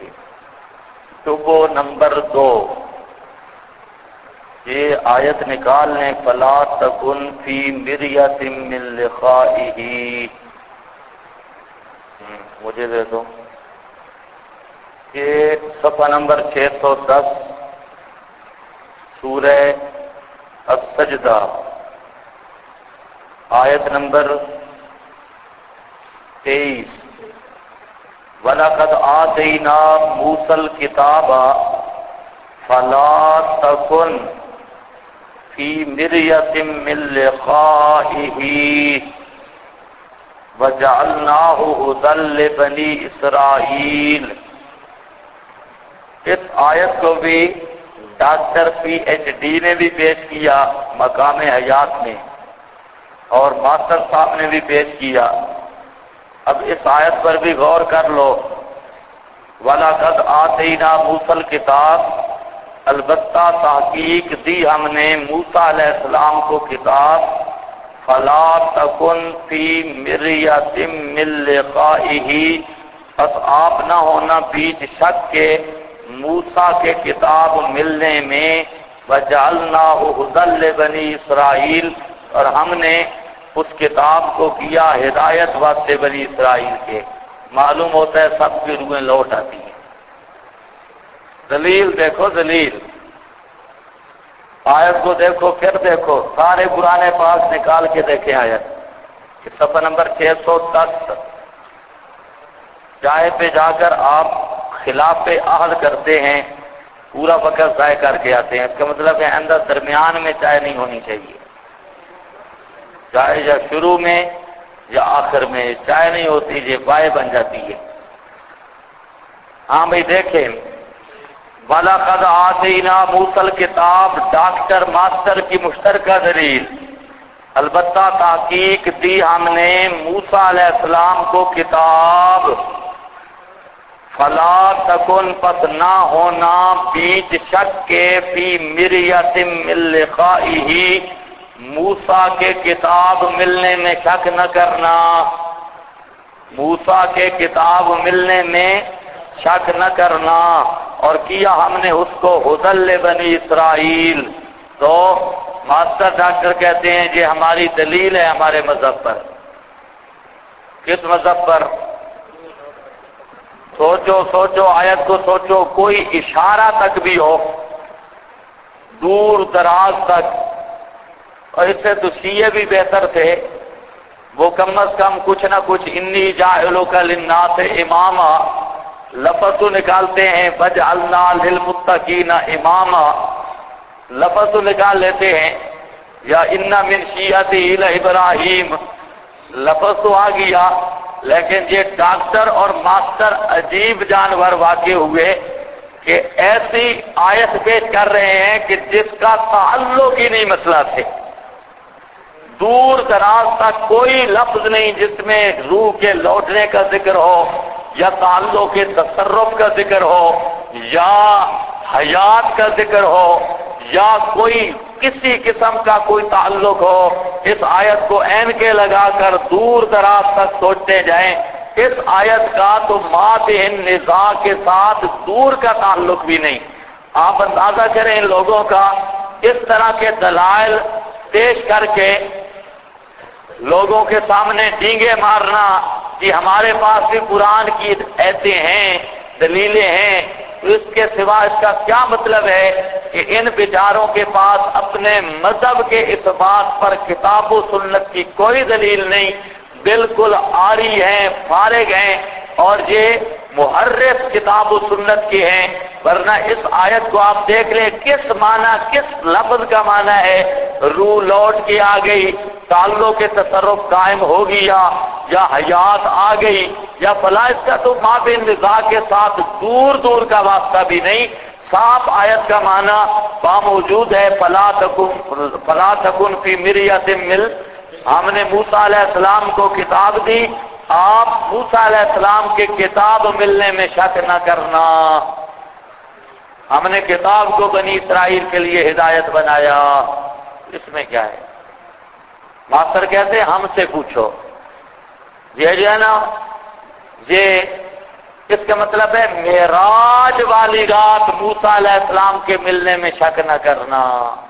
شبہ نمبر 2، یہ آیت نکال لیں، فلا تکن فی مریۃ من لقائہ، مجھے دے دو، یہ صفحہ نمبر 610 سورہ السجدہ، آیت نمبر 23، وَلَقَدْ آتَيْنَا مُوسَى الْكِتَابَ فَلَا تَكُنْ فِي مِرْيَةٍ مِّن لِقَائِهِ وَجَعَلْنَاهُ هُدًى لِّبَنِي إِسْرَائِيلَ۔ اس آیت کو بھی ڈاکٹر پی ایچ ڈی نے بھی پیش کیا مقام حیات میں، اور ماسٹر صاحب نے بھی پیش کیا۔ اب اس آیت پر بھی غور کر لو، وَلَقَدْ آتَيْنَا مُوسَى الْكِتَابَ، البتہ تحقیق دی ہم نے موسیٰ علیہ السلام کو کتاب، فَلَا تَكُنْ فِي مِرْيَةٍ مِّن لِقَائِهِ، بس آپ نہ ہونا بیچ شک کے موسیٰ کے کتاب ملنے میں، وَجَعَلْنَاهُ هُدًى لِّبَنِي إِسْرَائِيلَ، اور ہم نے اس کتاب کو کیا ہدایت واسطے بنی اسرائیل کے۔ معلوم ہوتا ہے سب کی روحیں لوٹ آتی ہیں۔ دلیل دیکھو، دلیل آیت کو دیکھو، پھر دیکھو، سارے پرانے پاس نکال کے دیکھیں آیت، صفحہ نمبر 610، چائے پہ جا کر آپ خلاف عہد کرتے ہیں، پورا وقت ضائع کر کے آتے ہیں، اس کا مطلب ہے اندر درمیان میں چائے نہیں ہونی چاہیے، چائے یا شروع میں یا آخر میں، چائے نہیں ہوتی یہ بائے بن جاتی ہے۔ ہاں بھائی دیکھیں، وَلَقَدْ آتَيْنَا مُوسَى الْكِتَابَ، ڈاکٹر ماسٹر کی مشترکہ دلیل، البتہ تحقیق دی ہم نے موسیٰ علیہ السلام کو کتاب، فَلَا تَكُنْ، پس نہ ہونا بیچ شک کے، فی مِرْیَةٍ مِّن لِقَائِهِ، موسیٰ کے کتاب ملنے میں شک نہ کرنا، موسیٰ کے کتاب ملنے میں شک نہ کرنا، اور کیا ہم نے اس کو ہدی لبنی اسرائیل۔ تو ماسٹر ڈاکٹر کہتے ہیں یہ ہماری دلیل ہے ہمارے مذہب پر۔ کس مذہب پر؟ سوچو سوچو، آیت کو سوچو، کوئی اشارہ تک بھی ہو دور دراز تک، اور اس سے تو شیعہ بھی بہتر تھے، وہ کم از کم کچھ نہ کچھ انی جاعلک للناس اماما لفظ تو نکالتے ہیں، وجعلنا للمتقین اماما لفظ تو نکال لیتے ہیں، یا ان من شیعتی ابراہیم لفظ تو آ گیا، لیکن یہ ڈاکٹر اور ماسٹر عجیب جانور واقع ہوئے کہ ایسی آیت پیش کر رہے ہیں کہ جس کا تعلق ہی نہیں مسئلہ سے، دور دراز تک کوئی لفظ نہیں جس میں روح کے لوٹنے کا ذکر ہو، یا تعلق کے تصرف کا ذکر ہو، یا حیات کا ذکر ہو، یا کوئی کسی قسم کا کوئی تعلق ہو۔ اس آیت کو عین کے لگا کر دور دراز تک سوچتے جائیں، اس آیت کا تو ماتے نزاع کے ساتھ دور کا تعلق بھی نہیں۔ آپ اندازہ کریں ان لوگوں کا، اس طرح کے دلائل پیش کر کے لوگوں کے سامنے ڈینگے مارنا کہ ہمارے پاس بھی قرآن کی ایتیں ہیں، دلیلیں ہیں، تو اس کے سوا اس کا کیا مطلب ہے کہ ان بیچاروں کے پاس اپنے مذہب کے اس بات پر کتاب و سنت کی کوئی دلیل نہیں، بالکل عاری ہیں، فارغ ہیں، اور یہ محرف کتاب و سنت کے ہیں۔ ورنہ اس آیت کو آپ دیکھ لیں، کس معنی، کس لفظ کا معنی ہے، روح لوٹ کے آ گئی، تعلق کے تصرف قائم ہو گیا، یا حیات آ گئی، یا فلاں، اس کا تو مابین نزاع کے ساتھ دور دور کا واسطہ بھی نہیں، صاف آیت کا معنی باموجود ہے، فلا تکن فی مریۃ من، ہم نے موسیٰ علیہ السلام کو کتاب دی، آپ موسیٰ علیہ السلام کے کتاب ملنے میں شک نہ کرنا، ہم نے کتاب کو بنی اسرائیل کے لیے ہدایت بنایا۔ اس میں کیا ہے؟ ماسٹر کہتے ہیں ہم سے پوچھو، یہ جو ہے نا، یہ اس کا مطلب ہے معراج والی رات موسیٰ علیہ السلام کے ملنے میں شک نہ کرنا۔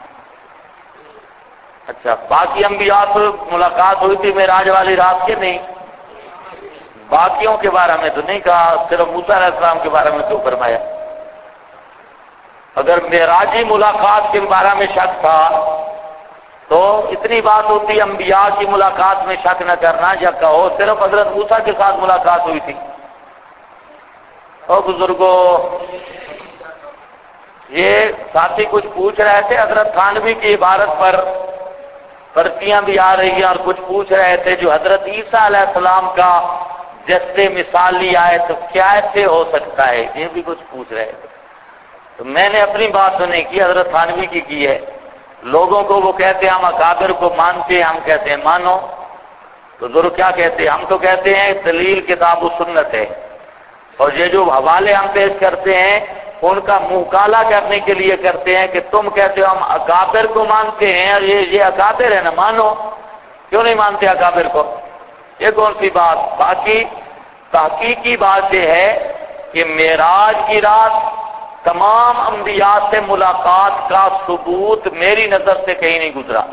اچھا، باقی انبیاء سے ملاقات ہوئی تھی معراج والی رات کے نہیں؟ باقیوں کے بارے میں تو نہیں کہا، صرف موسیٰ علیہ السلام کے بارے میں کیوں فرمایا؟ اگر معراجی ملاقات کے بارے میں شک تھا تو اتنی بات ہوتی انبیاء کی ملاقات میں شک نہ کرنا، یا کہو صرف حضرت موسیٰ کے ساتھ ملاقات ہوئی تھی۔ اور بزرگوں، یہ ساتھی کچھ پوچھ رہے تھے حضرت تھانوی کی عبارت پر، پرچیاں بھی آ رہی ہیں، اور کچھ پوچھ رہے تھے جو حضرت عیسیٰ علیہ السلام کا جیسے مثالی آئے تو کیا ایسے ہو سکتا ہے، یہ بھی کچھ پوچھ رہے تھے۔ تو میں نے اپنی بات تو نہیں کی، حضرت تھانوی کی ہے۔ لوگوں کو وہ کہتے ہیں ہم اکابر کو مانتے ہیں، ہم کہتے ہیں مانو، تو ضرور کیا کہتے ہیں؟ ہم تو کہتے ہیں دلیل کتاب و سنت ہے، اور یہ جو حوالے ہم پیش کرتے ہیں ان کا منہ کالا کرنے کے لیے کرتے ہیں کہ تم کہتے ہو ہم اکابر کو مانتے ہیں، اور یہ اکابر ہے نا، مانو، کیوں نہیں مانتے اکابر کو؟ یہ کون سی بات؟ باقی تحقیقی بات یہ ہے کہ معراج کی رات تمام انبیاء سے ملاقات کا ثبوت میری نظر سے کہیں نہیں گزرا۔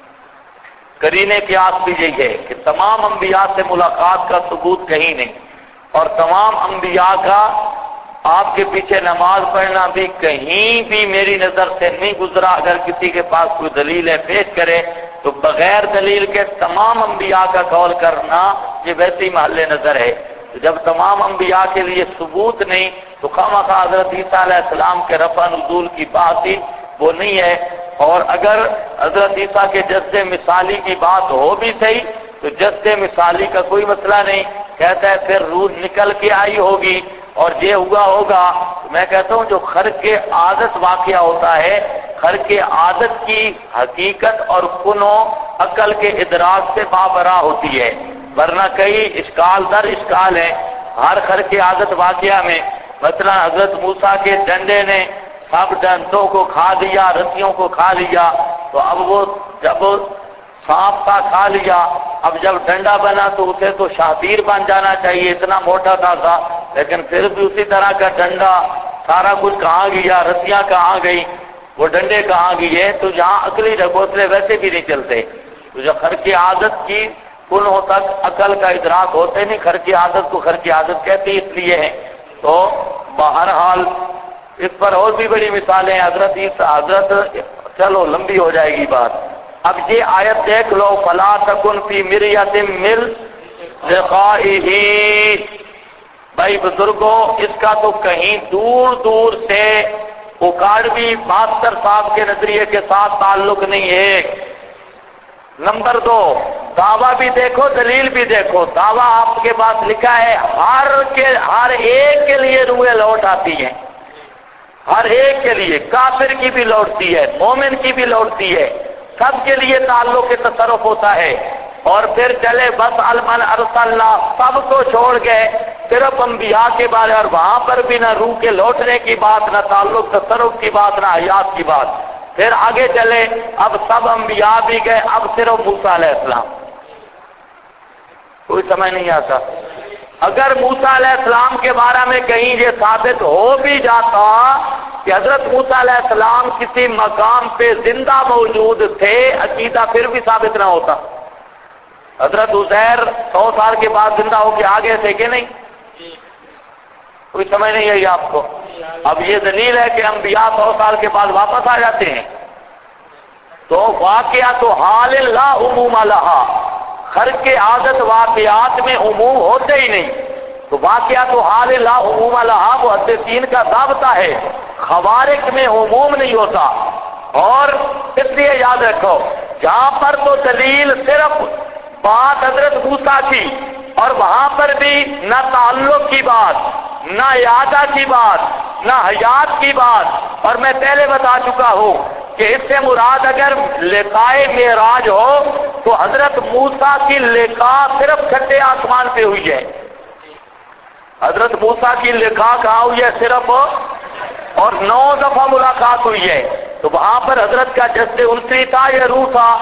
قرینے قیاس بھی یہی ہے کہ تمام انبیاء سے ملاقات کا ثبوت کہیں نہیں، اور تمام انبیاء کا آپ کے پیچھے نماز پڑھنا بھی کہیں بھی میری نظر سے نہیں گزرا۔ اگر کسی کے پاس کوئی دلیل ہے پیش کرے، تو بغیر دلیل کے تمام انبیاء کا قول کرنا یہ ویسی محل نظر ہے۔ تو جب تمام انبیاء کے لیے ثبوت نہیں تو خواہ حضرت عیسیٰ علیہ السلام کے رفع نزول کی بات ہی وہ نہیں ہے۔ اور اگر حضرت عیسیٰ کے جسد مثالی کی بات ہو بھی صحیح تو جسد مثالی کا کوئی مسئلہ نہیں، کہتا ہے پھر روح نکل کے آئی ہوگی اور یہ ہوا ہوگا۔ میں کہتا ہوں جو خرق عادت واقعہ ہوتا ہے، خرق عادت کی حقیقت اور کنو عقل کے ادراک سے بابرا ہوتی ہے، ورنہ کئی اشکال در اشکال ہے ہر خرق عادت واقعہ میں۔ مثلا حضرت موسیٰ کے ڈنڈے نے سب ڈنڈوں کو کھا دیا، رسیوں کو کھا لیا، تو اب وہ جب سانپ کا کھا لیا، اب جب ڈنڈا بنا تو اسے تو شاطیر بن جانا چاہیے، اتنا موٹا تھا، لیکن پھر بھی اسی طرح کا ڈنڈا، سارا کچھ کہاں گیا، رسیاں کہاں گئی، وہ ڈنڈے کہاں گئے؟ تو جہاں عقلی ڈھکوسلے ویسے بھی نہیں چلتے۔ تو جو خرق عادت کی کنوں تک عقل کا ادراک ہوتے نہیں، خرق عادت کو خرق عادت کہتے اس لیے ہیں۔ تو بہرحال اس پر اور بھی بڑی مثالیں ہیں، حضرت چلو لمبی ہو جائے گی بات۔ اب یہ آیت دیکھ لو، فلا تکن فی مریۃ من لقائہ۔ بھائی بزرگوں، اس کا تو کہیں دور دور سے اکاڑوی ماسٹر صاحب کے نظریے کے ساتھ تعلق نہیں ہے۔ نمبر 2، دعویٰ بھی دیکھو دلیل بھی دیکھو۔ دعویٰ آپ کے پاس لکھا ہے ہر ایک کے لیے روحیں لوٹ آتی ہیں، ہر ایک کے لیے، کافر کی بھی لوٹتی ہے، مومن کی بھی لوٹتی ہے، سب کے لیے تعلق کے تصرف ہوتا ہے۔ اور پھر چلے بس المن ارسلنا، سب کو چھوڑ گئے صرف انبیاء کے بارے، اور وہاں پر بھی نہ روح کے لوٹنے کی بات، نہ تعلق تصرف کی بات، نہ حیات کی بات۔ پھر آگے چلے، اب سب انبیاء بھی گئے، اب صرف موسیٰ علیہ السلام۔ کوئی سمجھ نہیں آتا؟ اگر موسیٰ علیہ السلام کے بارے میں کہیں یہ ثابت ہو بھی جاتا کہ حضرت موسیٰ علیہ السلام کسی مقام پہ زندہ موجود تھے، عقیدہ پھر بھی ثابت نہ ہوتا۔ حضرت عزیر 100 سال کے بعد زندہ ہو کے آگے تھے کہ نہیں؟ کوئی سمجھ نہیں آئی آپ کو؟ اب یہ دلیل ہے کہ انبیاء 100 سال کے بعد واپس آ جاتے ہیں، تو واقعہ تو حال لا عموم لہا، خرق عادت واقعات میں عموم ہوتے ہی نہیں، تو واقعہ تو حال لا عموم لہا محدثین کا ضابطہ ہے، خوارق میں عموم نہیں ہوتا۔ اور اس لیے یاد رکھو، جہاں پر تو دلیل صرف بات حضرت موسیٰ کی، اور وہاں پر بھی نہ تعلق کی بات، نہ اعادہ کی بات، نہ حیات کی بات، اور میں پہلے بتا چکا ہوں کہ اس سے مراد اگر لقائے معراج ہو تو حضرت موسیٰ کی لقاء صرف چھٹے آسمان پہ ہوئی ہے۔ حضرت موسیٰ کی لقاء کہاں ہوئی ہے؟ صرف، اور 9 دفعہ ملاقات ہوئی ہے، تو وہاں پر حضرت کا جسد انسی تھا یا روح تھا؟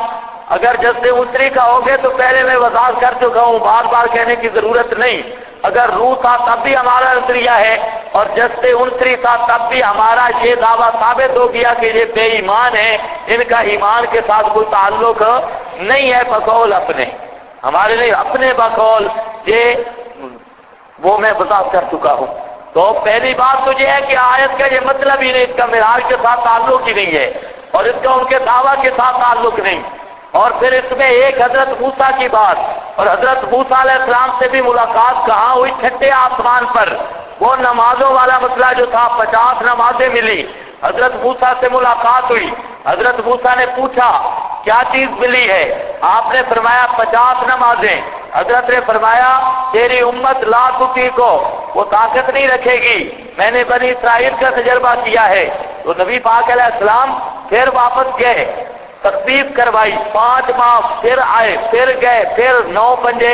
اگر جسد اتری کا ہوگے تو پہلے میں وضاحت کر چکا ہوں، بار بار کہنے کی ضرورت نہیں۔ اگر روح تھا تب بھی ہمارا نظریہ ہے، اور جسد انتری تھا تب بھی ہمارا یہ دعویٰ ثابت ہو گیا کہ یہ بے ایمان ہے، ان کا ایمان کے ساتھ کوئی تعلق نہیں ہے، بقول اپنے، ہمارے لیے اپنے بقول، یہ وہ میں وضاحت کر چکا ہوں۔ تو پہلی بات تو یہ ہے کہ آیت کا یہ مطلب ہی نہیں، اس کا معراج کے ساتھ تعلق ہی نہیں ہے، اور اس کا ان کے دعویٰ کے ساتھ تعلق نہیں۔ اور پھر اس میں ایک حضرت موسیٰ کی بات، اور حضرت موسیٰ علیہ السلام سے بھی ملاقات کہاں ہوئی؟ چھٹے آسمان پر۔ وہ نمازوں والا مسئلہ جو تھا، 50 نمازیں ملی، حضرت موسیٰ سے ملاقات ہوئی، حضرت موسیٰ نے پوچھا کیا چیز ملی ہے؟ آپ نے فرمایا 50 نمازیں۔ حضرت نے فرمایا تیری امت لا تطیق کو، وہ طاقت نہیں رکھے گی، میں نے بنی اسرائیل کا تجربہ کیا ہے۔ تو نبی پاک علیہ السلام پھر واپس گئے، تخفیف کروائی، 5 ماہ، پھر آئے، پھر گئے، پھر 9 پنجے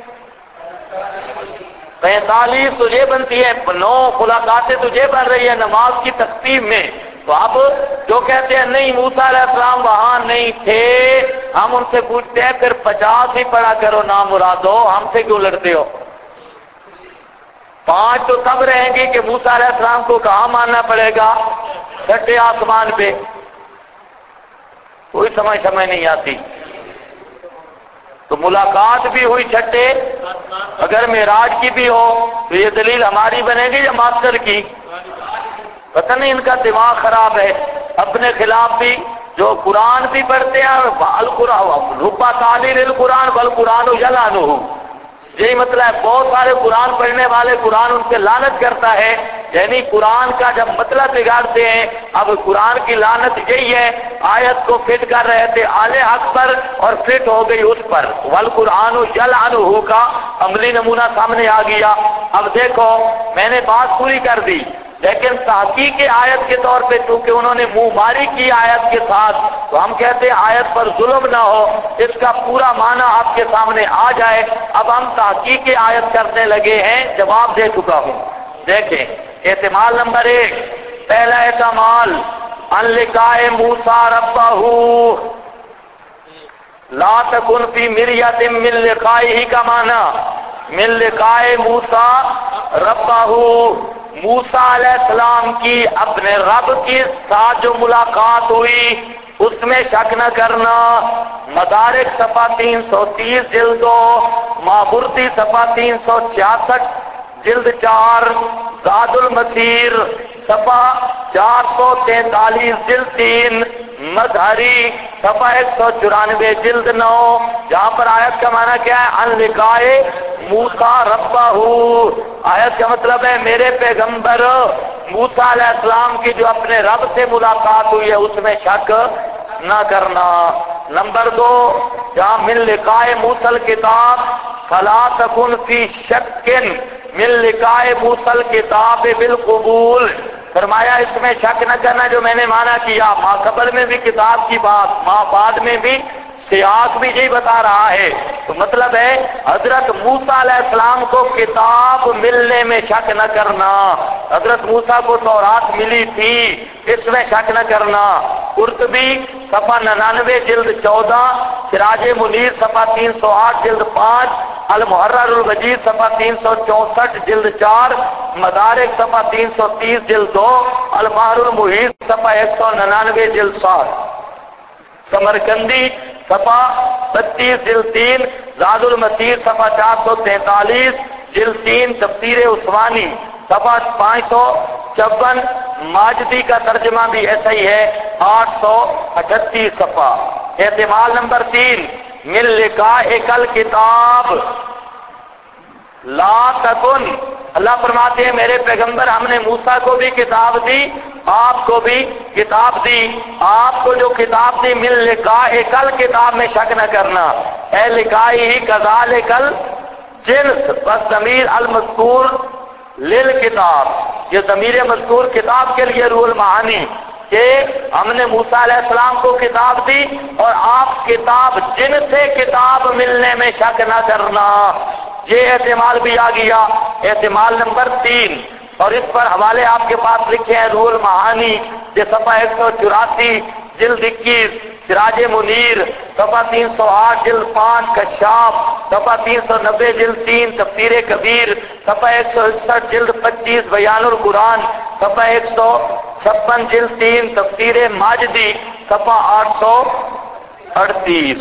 45 تجھے بنتی ہے، 9 ملاقاتیں تجھے بن رہی ہے نماز کی تخفیف میں۔ تو اب جو کہتے ہیں نہیں موسیٰ علیہ السلام وہاں نہیں تھے، ہم ان سے پوچھتے ہیں پھر 50 ہی پڑھا کرو نام مرادو، ہم سے کیوں لڑتے ہو؟ 5 تو تب رہیں گی کہ موسیٰ علیہ السلام کو کہاں ماننا پڑے گا؟ چھٹے آسمان پہ۔ کوئی سمجھ نہیں آتی۔ تو ملاقات بھی ہوئی چھٹے، اگر معراج کی بھی ہو تو یہ دلیل ہماری بنے گی یا ماسٹر کی؟ پتہ نہیں ان کا دماغ خراب ہے، اپنے خلاف بھی جو قرآن بھی پڑھتے ہیں، ربا تعلیل القرآن والقرآن یلعنہ، یہی مطلب ہے۔ بہت سارے قرآن پڑھنے والے قرآن ان سے لعنت کرتا ہے، یعنی قرآن کا جب مطلب بگاڑتے ہیں۔ اب قرآن کی لعنت یہی ہے، آیت کو فٹ کر رہے تھے اعلی حق پر اور فٹ ہو گئی اس پر، والقرآن یلعنہ کا عملی نمونہ سامنے آ گیا۔ اب دیکھو میں نے بات پوری کر دی، لیکن تحقیق آیت کے طور پہ چونکہ انہوں نے منہ ماری کی آیت کے ساتھ، تو ہم کہتے ہیں آیت پر ظلم نہ ہو، اس کا پورا معنی آپ کے سامنے آ جائے۔ اب ہم تحقیق آیت کرنے لگے ہیں، جواب دے چکا ہوں۔ دیکھیں احتمال نمبر 1، پہلا احتمال ان لقاء موسیٰ ربہ لا تکن فی مریۃ من لقائہ کا معنی من لقاء موسیٰ ربہ، موسیٰ علیہ السلام کی اپنے رب کے ساتھ جو ملاقات ہوئی اس میں شک نہ کرنا۔ مدارک صفحہ 330 جلد 2، مابردی صفحہ 366 جلد 4، زاد المسیر صفحہ 443 جلد 3، مظہری صفحہ 194 جلد 9، جہاں پر آیت کا معنی کیا ہے؟ ان لقاء موسیٰ ربہ، آیت کا مطلب ہے میرے پیغمبر موسیٰ علیہ السلام کی جو اپنے رب سے ملاقات ہوئی ہے اس میں شک نہ کرنا۔ نمبر 2، جہاں من لقاء موسیٰ الکتاب فلا تکن فی شک من لقاء موسیٰ الکتاب بالقبول، فرمایا اس میں شک نہ کرنا جو میں نے مانا کیا۔ ما قبل میں بھی کتاب کی بات، ما بعد میں بھی سیاق بھی یہی بتا رہا ہے۔ تو مطلب ہے حضرت موسیٰ علیہ السلام کو کتاب ملنے میں شک نہ کرنا، حضرت موسیٰ کو تورات ملی تھی اس میں شک نہ کرنا۔ قرطبی صفحہ 99 جلد 14، سراج منیر صفحہ 308 جلد 5، المحرر الوجیز صفحہ 364 جلد 4، مدارک صفحہ 330 جلد 2، البحر المحیط صفحہ 199 جلد 7، سمرکندی صفحہ 32 جلد 3، زاد المسیر صفحہ 443 جلد 3، تفسیر عثمانی صفحہ 556، ماجدی کا ترجمہ بھی ایسا ہی ہے 838 صفحہ۔ احتمال نمبر 3، من لقاء الکتاب لا تکن، اللہ فرماتے ہیں میرے پیغمبر ہم نے موسیٰ کو بھی کتاب دی، آپ کو بھی کتاب دی، آپ کو جو کتاب دی من لقاء الکتاب میں شک نہ کرنا، اے لقائہ کذالک الجنس، بس ضمیر المذکور للکتاب، یہ ضمیر مذکور کتاب کے لیے روح المعانی کہ ہم نے موسیٰ علیہ السلام کو کتاب دی اور آپ کتاب جن سے کتاب ملنے میں شک نہ کرنا، یہ احتمال بھی آ گیا۔ احتمال نمبر 3، اور اس پر حوالے آپ کے پاس لکھے ہیں روح المعانی، یہ صفحہ 184 جلد 21، سراج منیر، صفحہ 308 جلد 5 کشاف، صفحہ 390 جلد 3 تفسیر کبیر، صفحہ 161 جلد 25 بیان القرآن، صفحہ 156 جلد 3 تفسیر ماجدی، صفحہ 838۔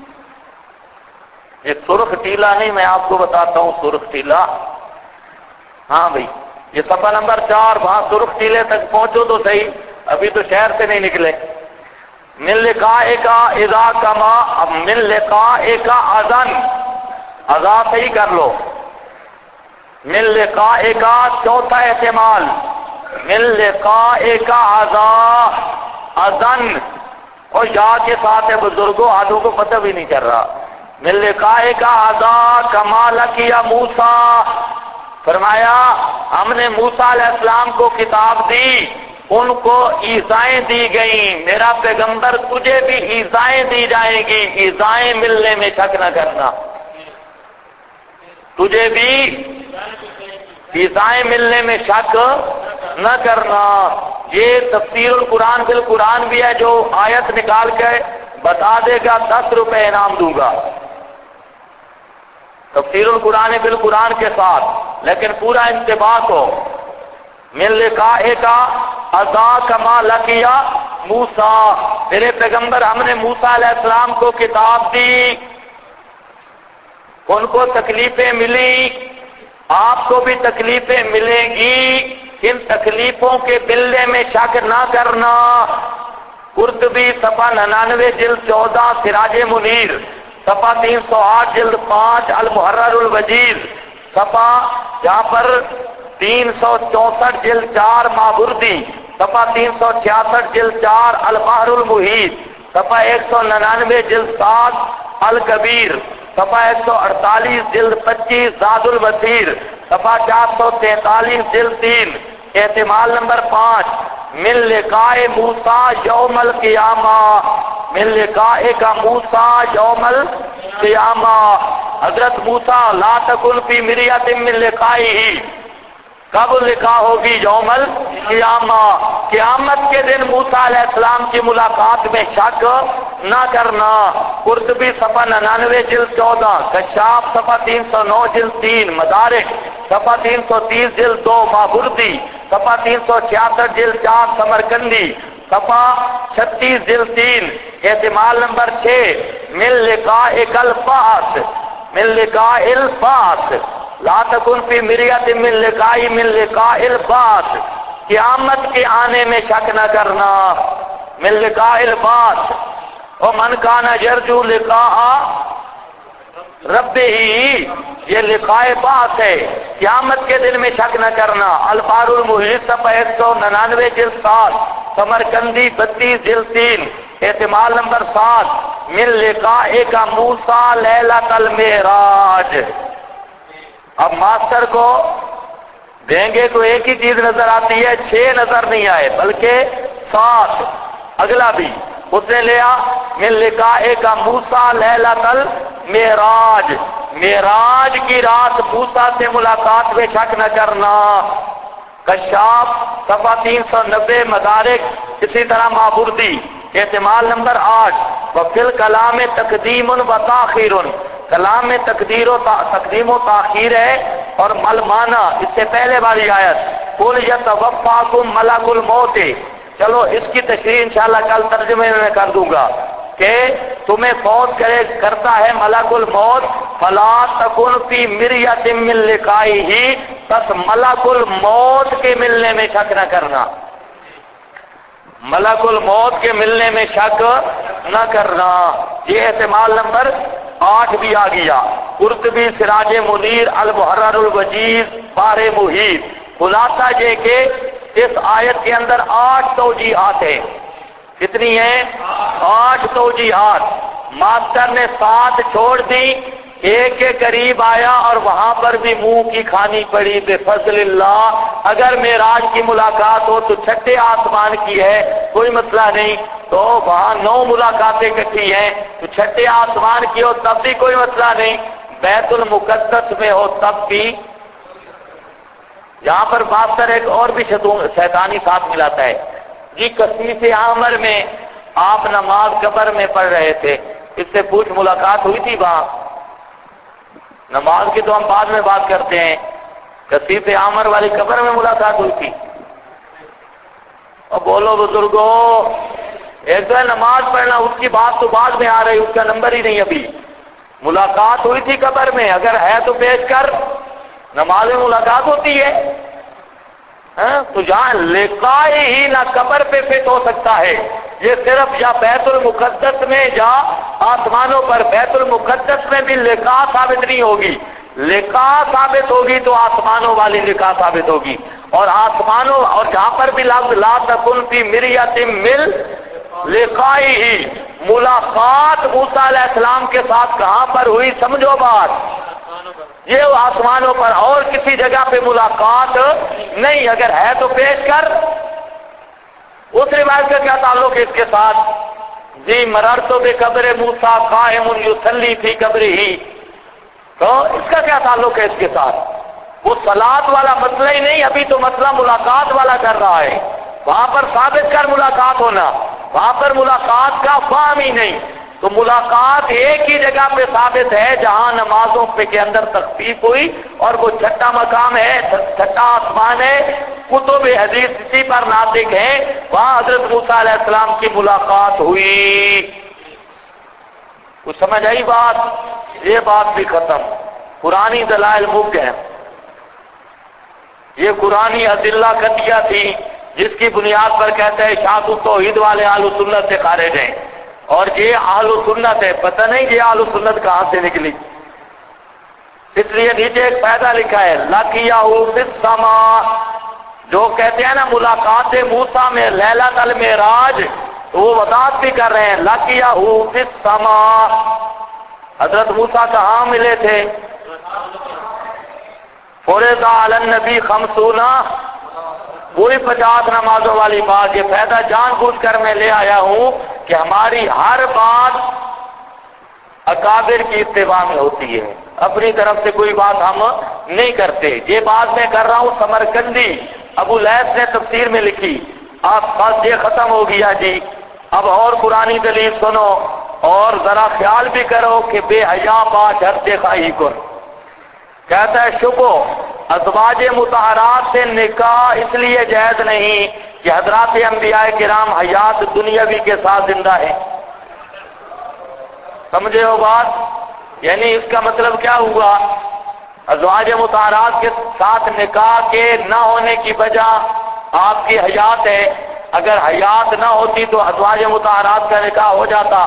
یہ سرخ ٹیلا نہیں، میں آپ کو بتاتا ہوں سرخ ٹیلا۔ ہاں بھائی، یہ صفحہ نمبر 4، وہاں سرخ ٹیلے تک پہنچو تو صحیح، ابھی تو شہر سے نہیں نکلے۔ من لقائے کا اذا کما، اب من لقائے کا اذن، اذا صحیح کر لو، من لقائے کا چوتھا احتمال، من لقائے کا اذن، اور یا کے ساتھ ہے بزرگوں، آدھوں کو پتہ بھی نہیں چل رہا۔ من لقائے کا اذا کما لقیا موسیٰ، فرمایا ہم نے موسیٰ علیہ السلام کو کتاب دی، ان کو ایذائیں دی گئیں، میرا پیغمبر تجھے بھی ایذائیں دی جائیں گی، ایذائیں ملنے میں شک نہ کرنا، تجھے بھی ایذائیں ملنے میں شک نہ کرنا۔ یہ تفسیر القرآن بالقرآن بھی ہے، جو آیت نکال کے بتا دے گا 10 روپے انعام دوں گا، تفسیر القرآن بالقرآن کے ساتھ، لیکن پورا انتباہ ہو۔ من لقائے کا اذا کما لقیا موسیٰ، میرے پیغمبر ہم نے موسیٰ علیہ السلام کو کتاب دی، ان کو تکلیفیں ملی، آپ کو بھی تکلیفیں ملیں گی، ان تکلیفوں کے ملنے میں شک نہ کرنا۔ قرطبی صفحہ 99 جلد 14 سراج منیر، صفحہ 308 جلد 5 المحرر الوجیز، صفحہ جہاں پر 364 جلد 4 مابردی، صفحہ 366 جلد 4 البحر المحیط، صفحہ 199 جلد 7 الکبیر، صفحہ 148 جلد 25 زاد البصیر، صفحہ 443 جلد 3 احتمال نمبر 5، من لقائے موسیٰ یوم القیامہ، من لقائے کا موسیٰ یوم القیامہ، حضرت موسیٰ لا تکن فی مریۃ من لقائہ، کب لقاء ہوگی؟ یوم القیامہ، قیامت کے دن موسیٰ علیہ السلام کی ملاقات میں شک نہ کرنا۔ قرطبی صفحہ 99 جلد 14، کشاف صفحہ 309 جلد 3، مدارک صفحہ 330 جلد 2 مابردی، صفحہ 366 جلد 4 سمرکندی، صفحہ 36 جلد 3 احتمال نمبر 6، من لقائک البعث، من لقاء البعث، لا تکن فی مریۃ من لقاء، من لقاء البعث، قیامت کے آنے میں شک نہ کرنا، من لقاء البعث، ومن کان یرجو لقاء ربہ، یہ لقائے بعث ہے، قیامت کے دن میں شک نہ کرنا۔ البحر المحیط صفحہ 199 جلد 7 سمرکندی 32 جلد 3 احتمال نمبر 7، من لقائے کا موسیٰ لیلۃ المعراج۔ اب ماسٹر کو دیں گے تو ایک ہی چیز نظر آتی ہے، 6 نظر نہیں آئے بلکہ 7، اگلا بھی اس نے لیا من لقائے کا موسیٰ لیلۃ المعراج، معراج کی رات موسیٰ سے ملاقات میں شک نہ کرنا۔ کشاف صفحہ 390 مدارک اسی طرح مابردی احتمال نمبر 8، وفی الکلام تقدیم و تاخیر، کلام میں تقدیم و تاخیر ہے، اور ملمانا اس سے پہلے والی آیت قل یتوفاکم ملک الموت، چلو اس کی تشریح انشاءاللہ کل ترجمے میں کر دوں گا کہ تمہیں فوت کرتا ہے ملک الموت، فلا تکن فی مریۃ من لقائہ، بس ملک الموت کے ملنے میں شک نہ کرنا، ملک الموت کے ملنے میں شک نہ کرنا۔ یہ احتمال نمبر 8 بھی آ گیا۔ قرطبی سراج منیر المحرر الوجیز بحر محیط، خلاصہ یہ کہ اس آیت کے اندر 8 توجیہات ہیں، کتنی ہیں؟ 8 توجیہات، ماسٹر نے 7 چھوڑ دی، ایک کے قریب آیا اور وہاں پر بھی منہ کی کھانی پڑی بفضل اللہ۔ اگر معراج کی ملاقات ہو تو 6 آسمان کی ہے، کوئی مسئلہ نہیں، تو وہاں 9 ملاقاتیں اکٹھی ہیں، تو 6 آسمان کی ہو تب بھی کوئی مسئلہ نہیں، بیت المقدس میں ہو تب بھی۔ یہاں پر ماسٹر ایک اور بھی شیطانی ساتھ ملاتا ہے جی، قصیص عامر میں آپ نماز قبر میں پڑھ رہے تھے، اس سے پوچھ ملاقات ہوئی تھی وہاں؟ نماز کی تو ہم بعد میں بات کرتے ہیں، کثیف عامر والی قبر میں ملاقات ہوئی تھی؟ اور بولو بزرگوں، ایک تو ہے نماز پڑھنا، اس کی بات تو بعد میں آ رہی، اس کا نمبر ہی نہیں ابھی۔ ملاقات ہوئی تھی قبر میں، اگر ہے تو پیش کر، نماز میں ملاقات ہوتی ہے؟ تو جہاں لقاء ہی نہ قبر پہ فٹ ہو سکتا ہے، یہ صرف یا بیت المقدس میں یا آسمانوں پر، بیت المقدس میں بھی لقاء ثابت نہیں ہوگی، لقاء ثابت ہوگی تو آسمانوں والی لقاء ثابت ہوگی، اور آسمانوں اور جہاں پر بھی لفظ لا تکن فی مریۃ من لقائی ہی، ملاقات موسیٰ علیہ السلام کے ساتھ کہاں پر ہوئی؟ سمجھو بات، یہ آسمانوں پر، اور کسی جگہ پہ ملاقات نہیں۔ اگر ہے تو پیش کر۔ اس روایت کا کیا تعلق ہے اس کے ساتھ؟ جی مررت بقبر موسیٰ قائم یصلی فی قبرہ، تو اس کا کیا تعلق ہے اس کے ساتھ؟ وہ صلاۃ والا مسئلہ ہی نہیں، ابھی تو مسئلہ ملاقات والا کر رہا ہے، وہاں پر ثابت کر ملاقات ہونا، وہاں پر ملاقات کا فہم ہی نہیں۔ تو ملاقات ایک ہی جگہ پہ ثابت ہے جہاں نمازوں پہ کے اندر تخفیف ہوئی، اور وہ چھٹا مقام ہے، چھٹا آسمان ہے، کتب حدیث اسی پر ناطق ہیں، وہاں حضرت موسیٰ علیہ السلام کی ملاقات ہوئی۔ کچھ سمجھ آئی بات؟ یہ بات بھی ختم، پرانی دلائل مک گئے۔ یہ قرآنی ادلہ قطعیہ تھی، جس کی بنیاد پر کہتے ہیں شاذ التوحید والے اہل سنت سے خارج ہیں، اور یہ اہل سنت ہے، پتہ نہیں یہ اہل سنت کہاں سے نکلی۔ اس لیے نیچے ایک فائدہ لکھا ہے لقیہ فی السماء، جو کہتے ہیں نا ملاقات موسیٰ میں لیلۃ المعراج، تو وہ وضاحت بھی کر رہے ہیں لقیہ فی السماء، حضرت موسیٰ کہاں ملے تھے؟ فرض علی النبی 50، پوری 50 نمازوں والی بات۔ یہ فائدہ جان بوجھ کر میں لے آیا ہوں کہ ہماری ہر بات اکابر کی اتباع میں ہوتی ہے، اپنی طرف سے کوئی بات ہم نہیں کرتے۔ یہ بات میں کر رہا ہوں سمرقندی ابو لیث نے تفسیر میں لکھی، اب بس یہ ختم ہو گیا جی، اب اور قرآنی دلیل سنو، اور ذرا خیال بھی کرو کہ بے حیا با شرط خواہی کن۔ کہتا ہے شبو ازواج مطہرات سے نکاح اس لیے جائز نہیں کہ حضرات انبیاء کرام حیات دنیاوی کے ساتھ زندہ ہیں۔ سمجھے ہو بات؟ یعنی اس کا مطلب کیا ہوا؟ ازواج مطہرات کے ساتھ نکاح کے نہ ہونے کی وجہ آپ کی حیات ہے، اگر حیات نہ ہوتی تو ازواج مطہرات کا نکاح ہو جاتا۔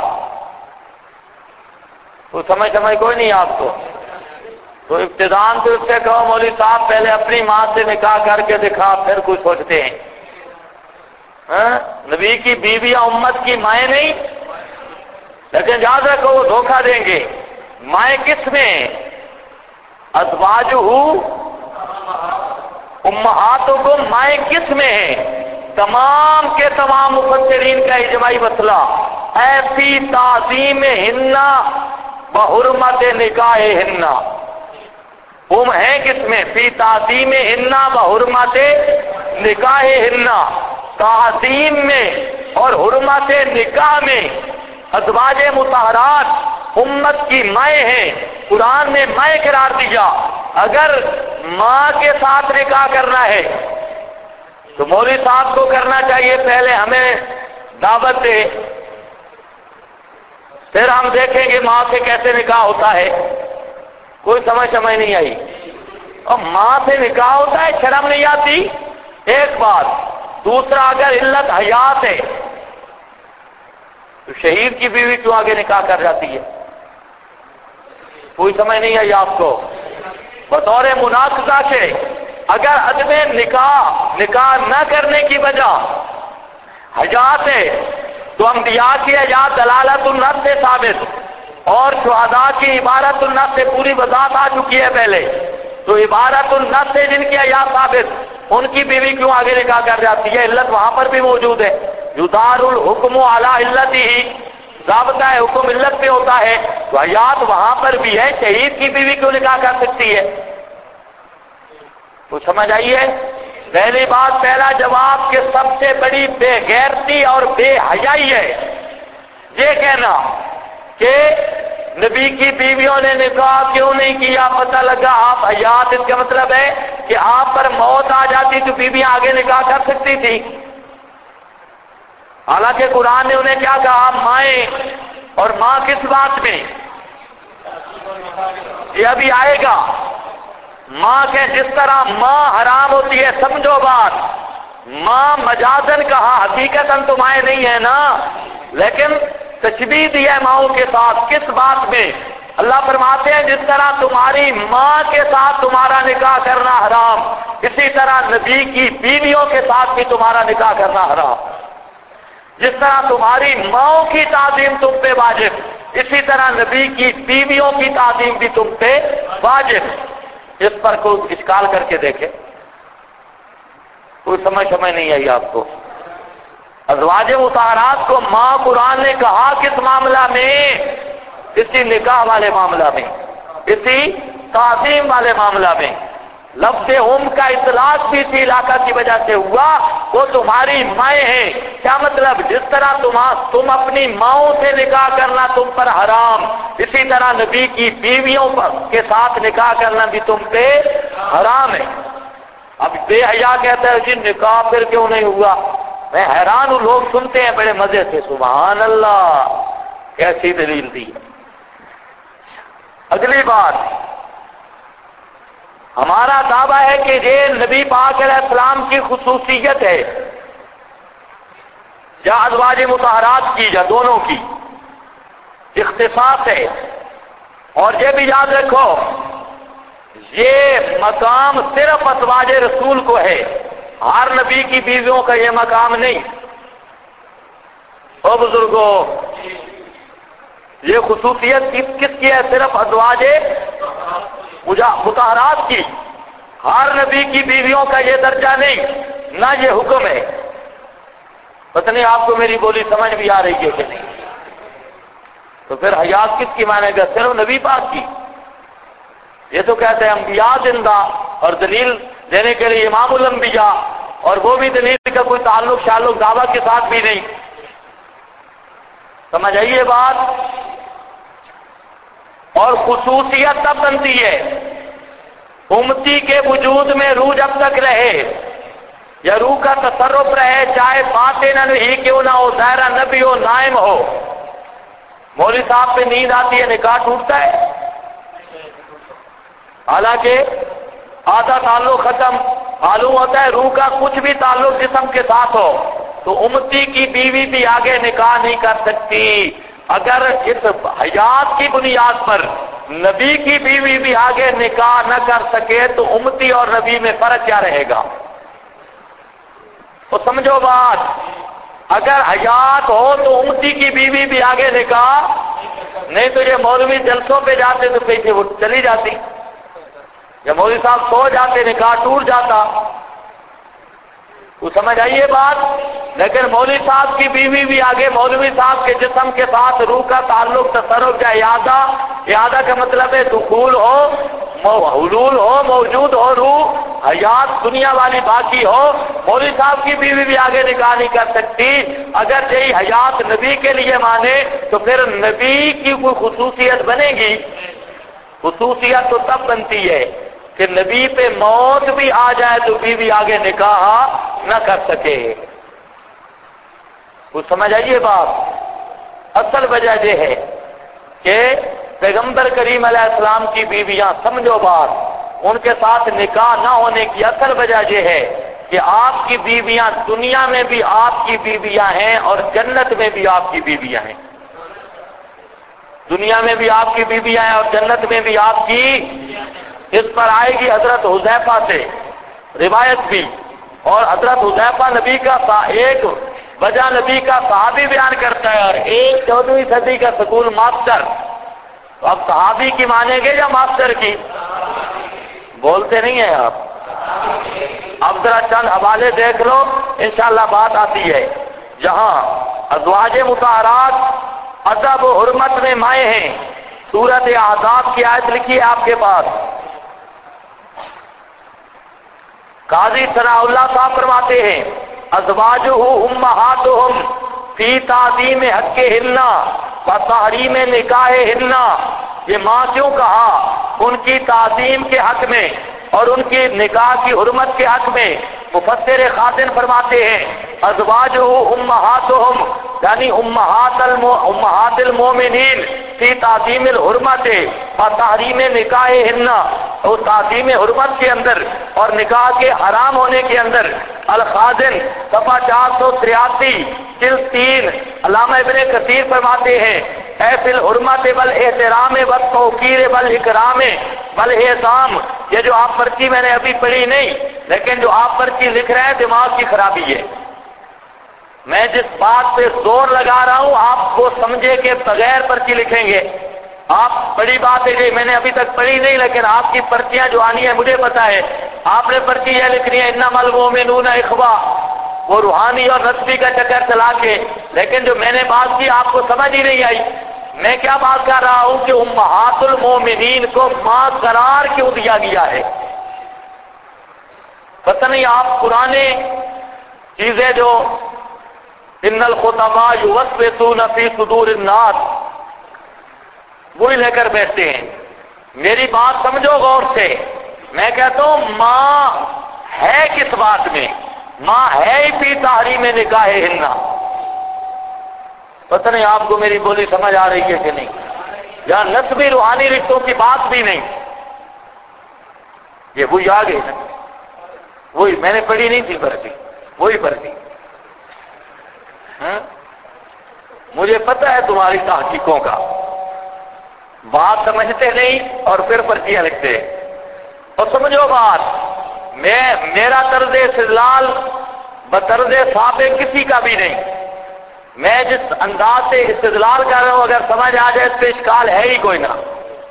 تو سمجھ کوئی نہیں آپ کو؟ تو ابتدان تو اس سے کہو مولوی صاحب پہلے اپنی ماں سے نکاح کر کے دکھا، پھر کچھ سوچتے ہیں۔ نبی کی بیویاں امت کی مائیں نہیں، لیکن یاد رکھو وہ دھوکہ دیں گے۔ مائیں کس میں؟ ازواجہ امہاتکم، مائیں کس میں ہیں؟ تمام کے تمام مفسرین کا اجماعی مسئلہ اے فی تعظیم ہننا بحرمت نکاح ہننا، ہیں کس میں؟ فی تعظیم ہننا بحرمت نکاح ہننا، تعظیم میں اور حرمت نکاح میں ازواج مطہرات امت کی مائیں ہیں، قرآن نے مائیں قرار دیا۔ اگر ماں کے ساتھ نکاح کرنا ہے تو مولوی صاحب کو کرنا چاہیے، پہلے ہمیں دعوت دے، پھر ہم دیکھیں گے ماں سے کیسے نکاح ہوتا ہے۔ کوئی سمجھ نہیں آئی؟ اور ماں سے نکاح ہوتا ہے، شرم نہیں آتی؟ ایک بات۔ دوسرا، اگر علت حیات ہے تو شہید کی بیوی کیوں آگے نکاح کر جاتی ہے؟ کوئی سمجھ نہیں آئی آپ کو؟ بطور مناقضہ کے اگر عدم نکاح نہ کرنے کی وجہ حیات ہے تو انبیاء کی حیات دلالت النص سے ثابت، اور شہداء کی عبارت النص سے پوری وضاحت آ چکی ہے پہلے، تو عبارت النص سے جن کی حیات ثابت، ان کی بیوی کیوں آگے نکاح کر جاتی ہے؟ علت وہاں پر بھی موجود ہے۔ یدار الحکم علی علتہ، ضابطہ ہے حکم علت پہ ہوتا ہے، تو حیات وہاں پر بھی ہے، شہید کی بیوی کیوں نکاح کر سکتی ہے؟ تو سمجھ آئیے؟ پہلی بات، پہلا جواب کہ سب سے بڑی بے غیرتی اور بے حیائی ہے یہ کہنا کہ نبی کی بیویوں نے نکاح کیوں نہیں کیا، پتہ لگا آپ حیات، اس کا مطلب ہے کہ آپ پر موت آ جاتی تو بیویاں آگے نکاح کر سکتی تھی، حالانکہ قرآن نے انہیں کیا کہا، مائیں، اور ماں کس بات میں، یہ ابھی آئے گا، ماں کے جس طرح ماں حرام ہوتی ہے، سمجھو بات، ماں مجازن کہا، حقیقتاً تو مائیں نہیں ہے نا، لیکن تشبیہ دی ہے ماؤں کے ساتھ، کس بات میں، اللہ فرماتے ہیں جس طرح تمہاری ماں کے ساتھ تمہارا نکاح کرنا حرام، اسی طرح نبی کی بیویوں کے ساتھ بھی تمہارا نکاح کرنا حرام، جس طرح تمہاری ماؤں کی تعظیم تم پہ واجب، اسی طرح نبی کی بیویوں کی تعظیم بھی تم پہ واجب۔ اس پر کوئی اشکال کر کے دیکھے، کوئی سمجھ نہیں آئی آپ کو؟ ازواج مطہرات کو ماں قرآن نے کہا کس معاملہ میں؟ اسی نکاح والے معاملہ میں، اسی تعظیم والے معاملہ میں۔ لفظ کا اطلاق بھی اسی علاقہ کی وجہ سے ہوا، وہ تمہاری مائیں ہیں، کیا مطلب؟ جس طرح تم اپنی ماؤں سے نکاح کرنا تم پر حرام، اسی طرح نبی کی بیویوں کے ساتھ نکاح کرنا بھی تم پہ حرام ہے۔ اب بے حیا کہتا ہے جی نکاح پھر کیوں نہیں ہوا؟ میں حیران ہوں، لوگ سنتے ہیں بڑے مزے سے، سبحان اللہ، کیسی دلیل دی ہے۔ اگلی بات، ہمارا دعویٰ ہے کہ یہ نبی پاک علیہ السلام کی خصوصیت ہے، یا ازواج مطہرات کی یا دونوں کی اختصاص ہے، اور یہ بھی یاد رکھو یہ مقام صرف ازواج رسول کو ہے، ہر نبی کی بیویوں کا یہ مقام نہیں۔ او بزرگوں، یہ خصوصیت کس کی ہے؟ صرف ازواج مطہرات کی، ہر نبی کی بیویوں کا یہ درجہ نہیں، نہ یہ حکم ہے۔ پتہ نہیں آپ کو میری بولی سمجھ بھی آ رہی ہے کہ نہیں؟ تو پھر حیات کس کی مانے گا؟ صرف نبی پاک کی۔ یہ تو کہتے ہیں انبیاء زندہ، اور دلیل دینے کے لیے امام الانبیاء، اور وہ بھی دلیل کا کوئی تعلق دعویٰ کے ساتھ بھی نہیں۔ سمجھ آئیے بات؟ اور خصوصیت تب بنتی ہے امتی کے وجود میں روح جب تک رہے، یا روح کا تصرف رہے، چاہے باطن ہی کیوں نہ ہو، ظاہرہ نبی ہو، نائم ہو۔ مولوی صاحب پہ نیند آتی ہے، نکاح ٹوٹتا ہے، حالانکہ آدھا تعلق ختم، معلوم ہوتا ہے روح کا کچھ بھی تعلق جسم کے ساتھ ہو تو امتی کی بیوی بھی آگے نکاح نہیں کر سکتی۔ اگر اس حیات کی بنیاد پر نبی کی بیوی بھی آگے نکاح نہ کر سکے تو امتی اور نبی میں فرق کیا رہے گا؟ تو سمجھو بات، اگر حیات ہو تو امتی کی بیوی بھی آگے نکاح نہیں، تو یہ مولوی جلسوں پہ جاتے تو پیچھے وہ چلی جاتی، یا مولوی صاحب سو جاتے نکاح ٹوٹ جاتا۔ تو سمجھ آئیے بات؟ لیکن مولوی صاحب کی بیوی بھی آگے مولوی صاحب کے جسم کے ساتھ روح کا تعلق، تصرف یا اعادہ کا مطلب ہے دخول ہو، حلول ہو، موجود ہو، روح حیات دنیا والی باقی ہو، مولوی صاحب کی بیوی بھی آگے نکاح نہیں کر سکتی۔ اگر یہی حیات نبی کے لیے مانے تو پھر نبی کی کوئی خصوصیت بنے گی؟ خصوصیت تو تب بنتی ہے کہ نبی پہ موت بھی آ جائے تو بیوی آگے نکاح نہ کر سکے۔ کچھ سمجھ آئیے بات؟ اصل وجہ یہ ہے کہ پیغمبر کریم علیہ السلام کی بیویاں، سمجھو بات، ان کے ساتھ نکاح نہ ہونے کی اصل وجہ یہ ہے کہ آپ کی بیویاں دنیا میں بھی آپ کی بیویاں ہیں اور جنت میں بھی آپ کی بیویاں ہیں۔ دنیا میں بھی آپ کی بیویاں ہیں اور جنت میں بھی آپ کی۔ اس پر آئے گی حضرت حذیفہ سے روایت بھی، اور حضرت حذیفہ نبی کا ایک وجہ نبی کا صحابی بیان کرتا ہے، اور ایک 14ویں صدی کا سکول ماسٹر۔ تو اب صحابی کی مانیں گے یا ماسٹر کی؟ بولتے نہیں ہیں آپ۔ اب ذرا چند حوالے دیکھ لو، انشاءاللہ بات آتی ہے۔ جہاں ازواج مطہرات ادب و حرمت میں مائیں ہیں، سورت احزاب کی آیت لکھی ہے آپ کے پاس، قاضی ثناء اللہ صاحب فرماتے ہیں ازواجہ امہاتہم فی تعظیم حق ہننا و تحریم نکاح ہننا، یہ ماں کیوں کہا؟ ان کی تعظیم کے حق میں اور ان کی نکاح کی حرمت کے حق میں مفسر خازن فرماتے ہیں ازواجہ امہاتہم، یعنی امہات المومنین فی تعظیم الحرمت و تحریم نکاح ہننا، اور تعظیم حرمت کے اندر اور نکاح کے حرام ہونے کے اندر الخازن صفحہ 483 جلد 3 علامہ ابن کثیر فرماتے ہیں اے فی الحرمت والاحترام والتوقیر والاکرام والاحترام، یہ جو آپ پرچی میں نے ابھی پڑھی نہیں، لیکن جو آپ پرچی لکھ رہے ہیں دماغ کی خرابی ہے۔ میں جس بات پہ زور لگا رہا ہوں آپ کو سمجھے کہ بغیر پرچی لکھیں گے آپ، بڑی بات ہے کہ میں نے ابھی تک پڑھی نہیں، لیکن آپ کی پرچیاں جو آنی ہیں مجھے پتا ہے۔ آپ نے پرچی یہ لکھنی ہے انما المؤمنون اخوہ، وہ روحانی اور نسبی کا چکر چلا کے، لیکن جو میں نے بات کی آپ کو سمجھ ہی نہیں آئی۔ میں کیا بات کر رہا ہوں کہ امہات المومنین کو ماں قرار کیوں دیا گیا ہے؟ پتہ نہیں آپ پرانے چیزیں جو ان الخطباء یوسوسون فی صدور الناس وہی لے کر بیٹھتے ہیں۔ میری بات سمجھو غور سے، میں کہتا ہوں ماں ہے کس بات میں؟ ماں ہے ہی فی تحریم نکاح ہننا۔ پتہ نہیں آپ کو میری بولی سمجھ آ رہی ہے کہ نہیں؟ یہاں نسبی روحانی رشتوں کی بات بھی نہیں، یہ وہی آ گئی نا، وہی میں نے پڑھی نہیں تھی پرچی، وہی پرچی۔ مجھے پتہ ہے تمہاری تحقیقوں کا، بات سمجھتے نہیں اور پھر پرچیاں لکھتے۔ اور سمجھو بات، میرا طرز استدلال بطرز سابق کسی کا بھی نہیں۔ میں جس انداز سے استدلال کر رہا ہوں اگر سمجھ آ جائے اس پہ اشکال ہے ہی کوئی نہ۔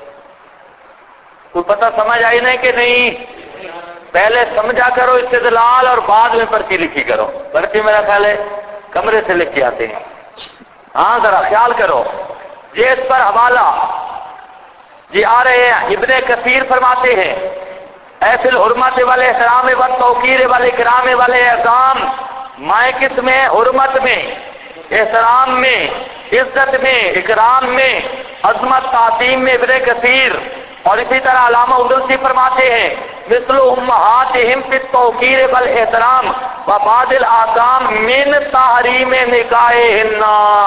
کوئی پتہ سمجھ آئی نہیں کہ نہیں؟ پہلے سمجھا کرو استدلال اور بعد میں پرچی لکھی کرو۔ پرچی میرا خیال ہے کمرے سے لکھ کے آتے ہیں، ہاں ذرا خیال کرو۔ یہ اس پر حوالہ جی آ رہے ہیں، ابن کثیر فرماتے ہیں اے فی الحرمت والاحترام والتوقیر والاکرام والاعظام، مائیں کس میں؟ حرمت میں، احترام میں، عزت میں، اکرام میں، عظمت تعظیم میں ابن کثیر۔ اور اسی طرح علامہ ابدلسی فرماتے ہیں مثل امہاتہم فی التوقیر والاحترام وبعض الاحکام من تحریم نکاحہن،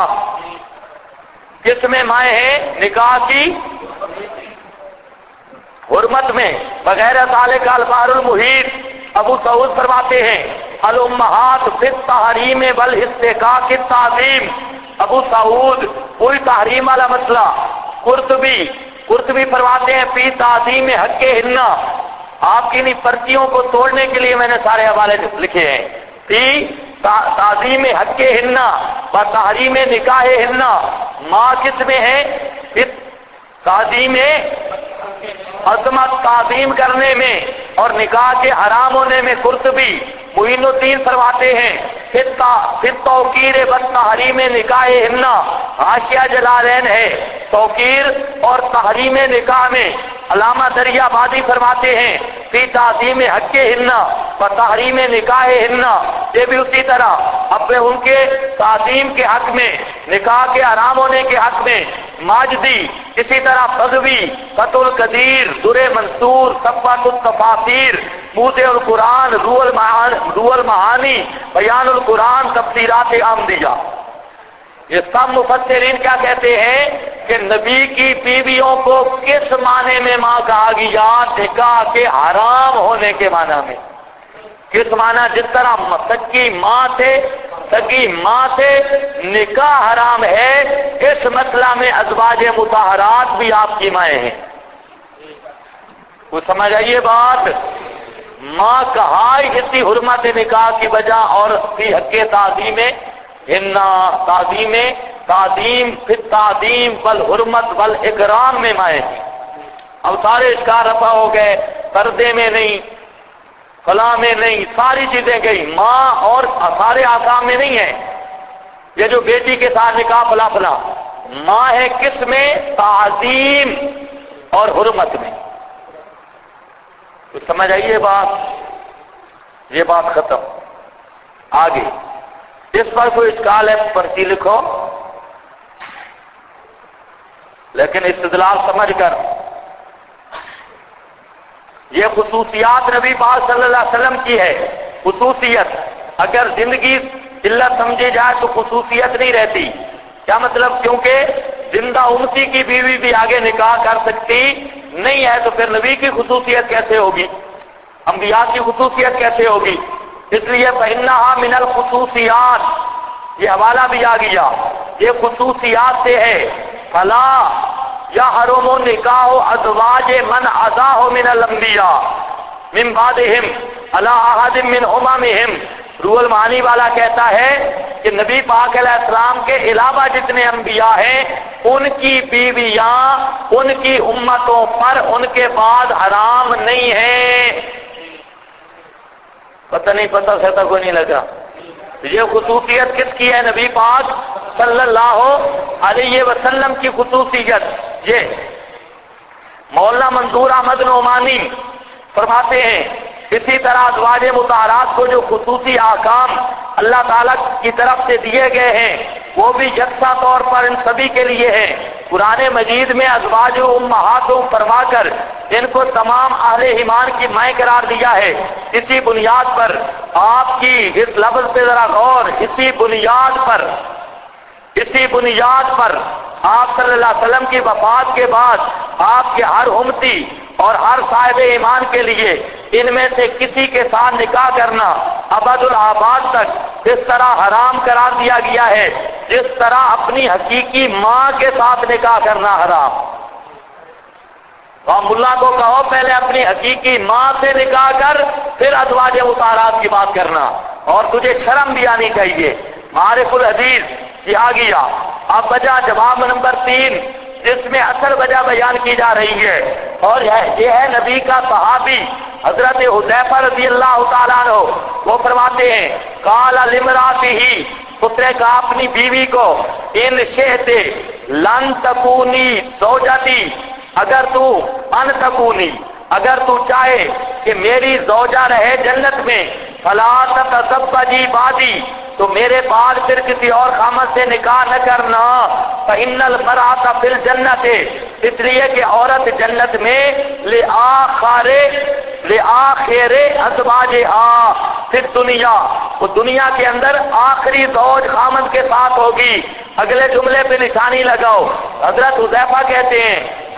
کس میں مائیں ہیں؟ نکاح کی حرمت میں، بغیر ذالک البحر المحیط۔ ابو سعود فرماتے ہیں الامہات فی التحریم والاستحقاق التعظیم، ابو سعود کوئی تحریم والا مسئلہ۔ قرطبی فرماتے ہیں فی تعظیم حق ہننا، آپ کی انہی پرچیوں کو توڑنے کے لیے میں نے سارے حوالے لکھے ہیں۔ فی تعظیم حق ہننا و تحریم نکاح ہننا، ماں کس میں ہے؟ تعظیم عظمت تعظیم کرنے میں اور نکاح کے حرام ہونے میں۔ قرطبی معین الدین فرماتے ہیں فی التوقیر والتحریم نکاح ہننا، حاشیہ جلالین ہے توقیر اور تحریم نکاح میں۔ علامہ دریا بادی فرماتے ہیں فی تعظیم حق ہننا و تحریم نکاح ہننا، یہ بھی اسی طرح اپنے ان کے تعظیم کے حق میں، نکاح کے حرام ہونے کے حق میں۔ ماجدی اسی طرح بغوی فتح القدیر، در منصور، صفوۃ التفاسیر، موضع القرآن، روح المعانی، بیان القرآن، تفسیرات احمدیہ، یہ سب مفسرین کیا کہتے ہیں کہ نبی کی بیویوں کو کس معنی میں ماں کہا گیا؟ نکاح کے حرام ہونے کے معنی میں۔ کس معنی؟ جس طرح سگی ماں سے نکاح حرام ہے، اس مسئلہ میں ازواج مطہرات بھی آپ کی مائیں ہیں۔ کچھ سمجھ آئیے بات؟ ماں کہا ہی اسی حرمت نکاح کی وجہ اور فی حق تعظیم ہننا، تعظیم فی التعظیم والحرمت والاکرام میں مائیں ہیں۔ اب سارے اشکار رفع ہو گئے، پردے میں نہیں، فلاں میں نہیں، ساری چیزیں گئی، ماں اور سارے آکام میں نہیں ہے۔ یہ جو بیٹی کے ساتھ نکاح فلا ماں ہے کس میں؟ تعظیم اور حرمت میں۔ تو سمجھ آئیے بات، یہ بات ختم۔ آگے اس پر کوئی اشکال ہے پرچی لکھو، لیکن استدلال سمجھ کر۔ یہ خصوصیات نبی پاک صلی اللہ علیہ وسلم کی ہے۔ خصوصیت اگر زندگی علت سمجھی جائے تو خصوصیت نہیں رہتی۔ کیا مطلب؟ کیونکہ زندہ امتی کی بیوی بھی آگے نکاح کر سکتی نہیں ہے، تو پھر نبی کی خصوصیت کیسے ہوگی؟ انبیاء کی خصوصیت کیسے ہوگی؟ اس لیے فإنها من الخصوصیات، یہ حوالہ بھی آ گیا، یہ خصوصیات سے ہے۔ فلا یحرم نکاح ازواج من عزاہ من الانبیاء من بعدہم علی احد من اممہم۔ روح المعانی والا کہتا ہے کہ نبی پاک علیہ السلام کے علاوہ جتنے انبیاء ہیں ان کی بیویاں ان کی امتوں پر ان کے بعد حرام نہیں ہیں۔ پتہ نہیں، پتہ سیتا کوئی نہیں لگا۔ یہ خصوصیت کس کی ہے؟ نبی پاک صلی اللہ علیہ وسلم کی خصوصیت۔ یہ مولانا منظور احمد نعمانی فرماتے ہیں اسی طرح ازواج مطہرات کو جو خصوصی احکام اللہ تعالیٰ کی طرف سے دیے گئے ہیں وہ بھی یکساں طور پر ان سبھی کے لیے ہیں۔ قرآن مجید میں ازواج امہاتہم فرما کر ان کو تمام اہل ایمان کی مائیں قرار دیا ہے۔ اسی بنیاد پر آپ کی اس لفظ پہ ذرا غور، اسی بنیاد پر آپ صلی اللہ علیہ وسلم کی وفات کے بعد آپ کے ہر امتی اور ہر صاحب ایمان کے لیے ان میں سے کسی کے ساتھ نکاح کرنا ابد الآباد تک اس طرح حرام قرار دیا گیا ہے جس طرح اپنی حقیقی ماں کے ساتھ نکاح کرنا حرام۔ اور ملا کو کہو پہلے اپنی حقیقی ماں سے نکاح کر پھر ازواج مطہرات کی بات کرنا، اور تجھے شرم بھی آنی چاہیے۔ معارف الحدیث یہ آ گیا۔ اب وجہ جواب نمبر 3 جس میں اصل وجہ بیان کی جا رہی ہے، اور یہ ہے نبی کا صحابی حضرت حذیفہ رضی اللہ تعالیٰ عنہ، وہ فرماتے ہیں قال لامرأتہ، اس نے کہا اپنی بیوی کو ان شئت لن تکونی زوجتی، اگر تو چاہے کہ میری زوجہ رہے جنت میں، فلا تتزوجی بعدی، تو میرے بعد پھر کسی اور خامد سے نکاح نہ کرنا۔ فإن المرأة فی الجنۃ، اس لیے کہ عورت جنت میں لآخر ازواجہا فی الدنیا، وہ دنیا کے اندر آخری زوج خامد کے ساتھ ہوگی۔ اگلے جملے پہ نشانی لگاؤ۔ حضرت حذیفہ کہتے ہیں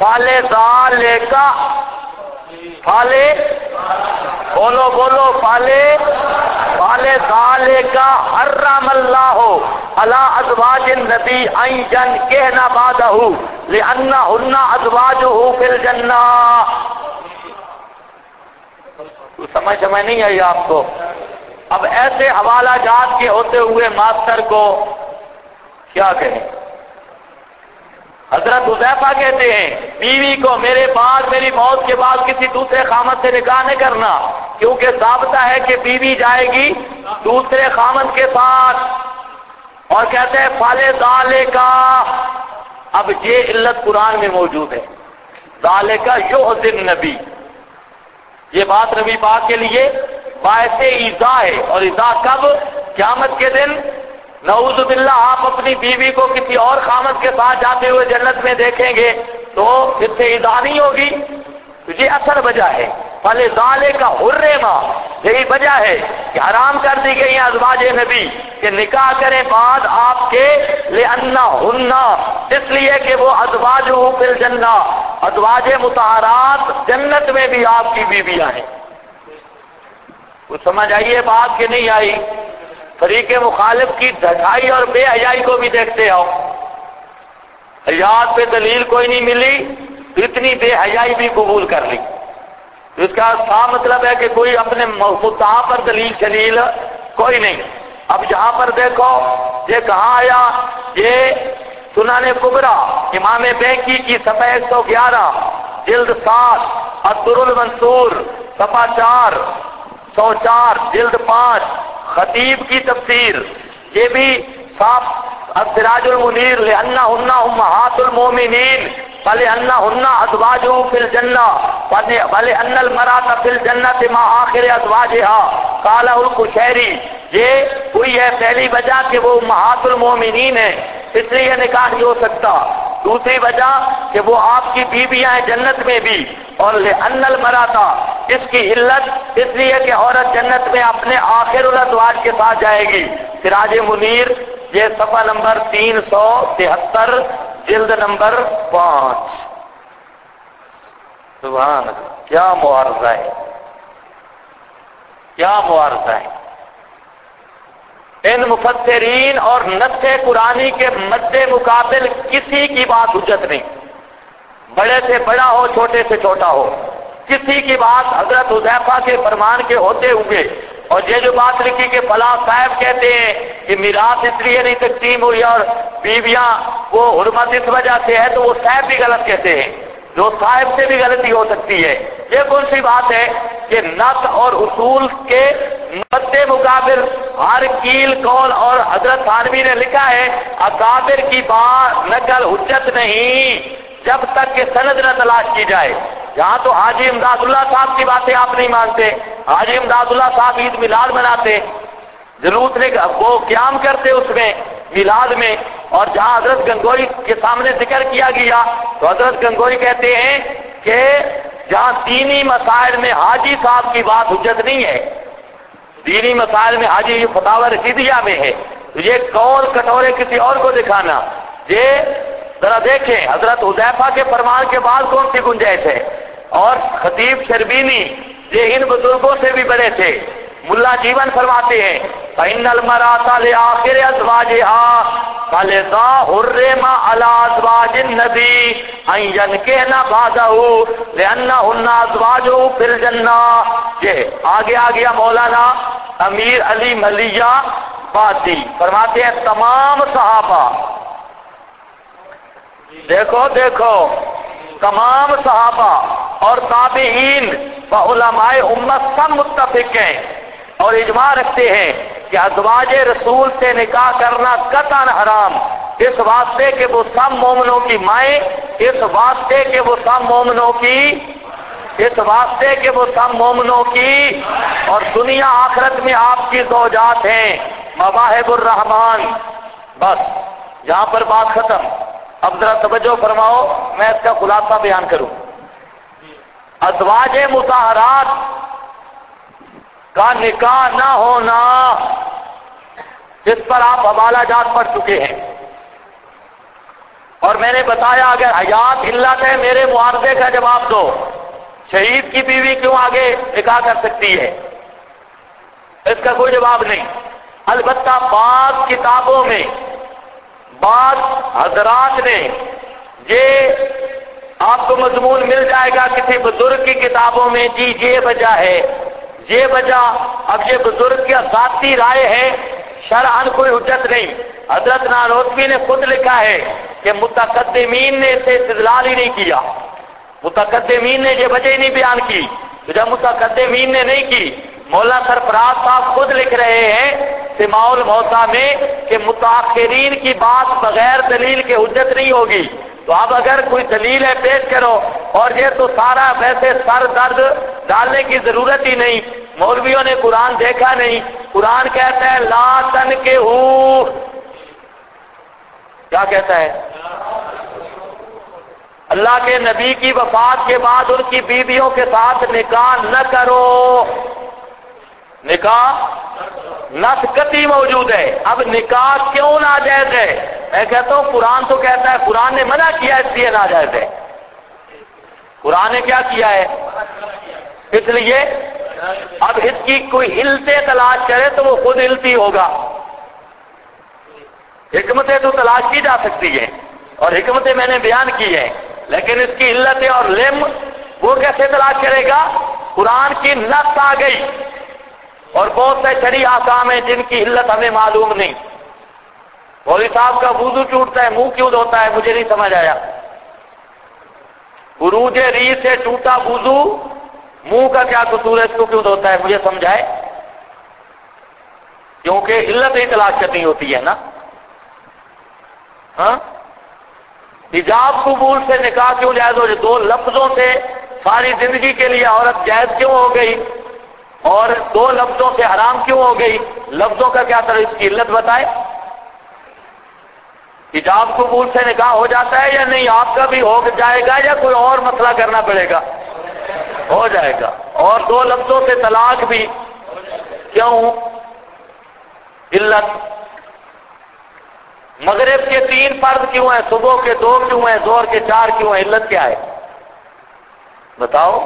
فالے ذالکا حرم اللہ علی ازواج النبی ان ینکحن بعدہ لأنہن ازواجہ فی الجنہ۔ سمجھ نہیں آئی آپ کو؟ اب ایسے حوالہ جات کے ہوتے ہوئے ماسٹر کو کیا کہیں؟ حضرت حذیفہ کہتے ہیں بیوی کو میری موت کے بعد کسی دوسرے خامد سے نکاح نہیں کرنا، کیونکہ ثابتہ ہے کہ بیوی جائے گی دوسرے خامد کے ساتھ، اور کہتے ہیں فالے ذالکا۔ اب یہ علت قرآن میں موجود ہے، ذالکا یؤذی النبی، یہ بات نبی پاک کے لیے باعث ایذا ہے، اور ایذا کب؟ قیامت کے دن نعوذ باللہ آپ اپنی بیوی کو کسی اور خامد کے ساتھ جاتے ہوئے جنت میں دیکھیں گے تو اس سے ایذا نہیں ہوگی، تو یہ اصل وجہ ہے۔ فَلِذَالِكَ حُرِّمَ، یہی وجہ ہے کہ حرام کر دی گئی ہیں ازواج نبی کہ نکاح کریں بعد آپ کے، لِأَنَّهُنَّ، اس لیے کہ وہ ازواجہ فی الجنہ، ازواج مطہرات جنت میں بھی آپ کی بیویاں ہیں۔ کچھ سمجھ آئیے بات کہ نہیں آئی؟ فریق مخالف کی ڈھکائی اور بے حیائی کو بھی دیکھتے ہو۔ حیات پہ دلیل کوئی نہیں ملی تو اتنی بے حیائی بھی قبول کر لی، اس کا صاف مطلب ہے کہ کوئی اپنے مدعا پر دلیل شلیل کوئی نہیں۔ اب یہاں پر دیکھو یہ کہاں آیا، یہ سنن کبریٰ امام بینکی کی صفحہ 111 جلد 7 الدر المنصور صفحہ 404 جلد 5 خطیب کی تفسیر، یہ بھی صاف السراج المنیر لأنہن امہات المومنین فلأنہن ازواجہ فی الجنہ ولأن المرأة فی الجنة مع آخر ازواجہا قالہ القشیری، یہ ہوئی ہے پہلی وجہ کہ وہ امہات المومنین ہیں، اس لیے یہ نکاح نہیں ہو سکتا۔ دوسری وجہ کہ وہ آپ کی بیویاں ہیں جنت میں بھی، اور لأن المرأة، اس کی علت اس لیے کہ عورت جنت میں اپنے آخر الازواج کے ساتھ جائے گی۔ سراج منیر یہ صفحہ نمبر 373 جلد نمبر 5۔ سبحان اللہ، کیا معارضہ ہے، کیا معارضہ ہے۔ ان مفسرین اور نص قرآنی کے مد مقابل کسی کی بات حجت نہیں، بڑے سے بڑا ہو چھوٹے سے چھوٹا ہو، کسی کی بات حضرت حذیفہ کے فرمان کے ہوتے ہوئے، اور یہ جو بات لکھی کہ فلاں صاحب کہتے ہیں کہ میراث اس لیے نہیں تقسیم ہوئی اور بیویاں وہ حرمت اس وجہ سے ہے، تو وہ صاحب بھی غلط کہتے ہیں، جو صاحب سے بھی غلطی ہو سکتی ہے۔ یہ کون سی بات ہے کہ نص اور اصول کے مد مقابل ہر کیل قول، اور حضرت تھانوی نے لکھا ہے اکابر کی بات نقل حجت نہیں جب تک کہ سند نہ تلاش کی جائے۔ یہاں تو حاجی امداد اللہ صاحب کی باتیں آپ نہیں مانتے، حاجی امداد اللہ صاحب عید میلاد مناتے، ضرورت نہیں وہ قیام کرتے اس میں میلاد میں، اور جہاں حضرت گنگوئی کے سامنے ذکر کیا گیا تو حضرت گنگوئی کہتے ہیں کہ جہاں دینی مسائل میں حاجی صاحب کی بات حجت نہیں ہے، دینی مسائل میں حاجی فتاوی رشیدیہ میں ہے، تو یہ قول کٹورے کسی اور کو دکھانا، یہ ذرا دیکھیں حضرت حذیفہ کے فرمان کے بعد کون سی گنجائش ہے۔ اور خطیب شربینی یہ ان بزرگوں سے بھی بڑے تھے، ملا جیون فرماتے ہیں فَإِنَّ الْمَرْأَةَ لِآخِرِ أَزْوَاجِهَا فَلِذَا حُرِّمَ عَلَى أَزْوَاجِ النَّبِيِّ أَن يَنكِحْنَ بَعْدَهُ لِأَنَّهُنَّ أَزْوَاجُهُ فِي الْجَنَّةِ۔ یہ آگے آ گیا مولانا امیر علی ملیہ باتی فرماتے ہیں تمام صحابہ، دیکھو تمام صحابہ اور تابعین و علماء امت سب متفق ہیں اور اجماع رکھتے ہیں کہ ازواج رسول سے نکاح کرنا قطعاً حرام، اس واسطے کہ وہ سب مومنوں کی مائیں، اس واسطے کہ وہ سب مومنوں کی اور دنیا آخرت میں آپ کی زوجات ہیں مواہب الرحمان۔ بس یہاں پر بات ختم۔ اب ذرا توجہ فرماؤ، میں اس کا خلاصہ بیان کروں۔ ازواج مطہرات کا نکاح نہ ہونا، جس پر آپ حوالہ جات پڑھ چکے ہیں، اور میں نے بتایا اگر حیات علت ہے میرے معارضے کا جواب دو، شہید کی بیوی کیوں آگے نکاح کر سکتی ہے؟ اس کا کوئی جواب نہیں۔ البتہ بعض کتابوں میں بعض حضرات نے یہ آپ کو مضمون مل جائے گا کسی بزرگ کی کتابوں میں، جی یہ وجہ ہے، یہ وجہ۔ اب یہ بزرگ کی ذاتی رائے ہے، شرعاً کوئی حجت نہیں۔ حضرت نانوتوی نے خود لکھا ہے کہ متقدمین نے اسے استدلال ہی نہیں کیا، متقدمین نے یہ وجہ ہی نہیں بیان کی، تو جب متقدمین نے نہیں کی، مولانا سرفراز صاحب خود لکھ رہے ہیں سماع الموتیٰ میں کہ متاخرین کی بات بغیر دلیل کے حجت نہیں ہوگی۔ تو اب اگر کوئی دلیل ہے پیش کرو، اور یہ تو سارا ویسے سر درد ڈالنے کی ضرورت ہی نہیں، مولویوں نے قرآن دیکھا نہیں، قرآن کہتا ہے لا تنکحو، کیا کہتا ہے؟ اللہ کے نبی کی وفات کے بعد ان کی بیویوں کے ساتھ نکاح نہ کرو، نکاح نص قطعی موجود ہے۔ اب نکاح کیوں ناجائز ہے؟ میں کہتا ہوں قرآن تو کہتا ہے، قرآن نے منع کیا اس لیے ناجائز ہے۔ قرآن نے کیا کیا ہے؟ اس لیے اب اس کی کوئی علتیں تلاش کرے تو وہ خود علتی ہوگا۔ حکمتیں تو تلاش کی جا سکتی ہیں اور حکمتیں میں نے بیان کی ہیں، لیکن اس کی علتیں اور لم وہ کیسے تلاش کرے گا؟ قرآن کی نص آ گئی اور بہت سے شرعی احکام ہیں جن کی علت ہمیں معلوم نہیں۔ مولوی صاحب کا وضو ٹوٹتا ہے، منہ کیوں دھوتا ہے؟ مجھے نہیں سمجھ آیا۔ عروج ری سے ٹوٹا وضو، منہ کا کیا قصور ہے؟ اس کو کیوں دھوتا ہے؟ مجھے سمجھائے۔ کیونکہ علت ہی تلاش کرنی ہوتی ہے نا۔ ہاں، حجاب قبول سے نکاح کیوں جائز ہو؟ دو لفظوں سے ساری زندگی کے لیے عورت جائز کیوں ہو گئی؟ اور دو لفظوں سے حرام کیوں ہو گئی؟ لفظوں کا کیا طرح اس کی علت بتائے؟ حجاب قبول سے نکاح ہو جاتا ہے یا نہیں؟ آپ کا بھی ہو جائے گا یا کوئی اور مسئلہ کرنا پڑے گا؟ ہو جائے گا۔ اور دو لفظوں سے طلاق بھی کیوں؟ علت۔ مغرب کے 3 فرض کیوں ہیں؟ صبح کے 2 کیوں ہیں؟ ظہر کے 4 کیوں ہیں؟ علت کیا ہے؟ بتاؤ،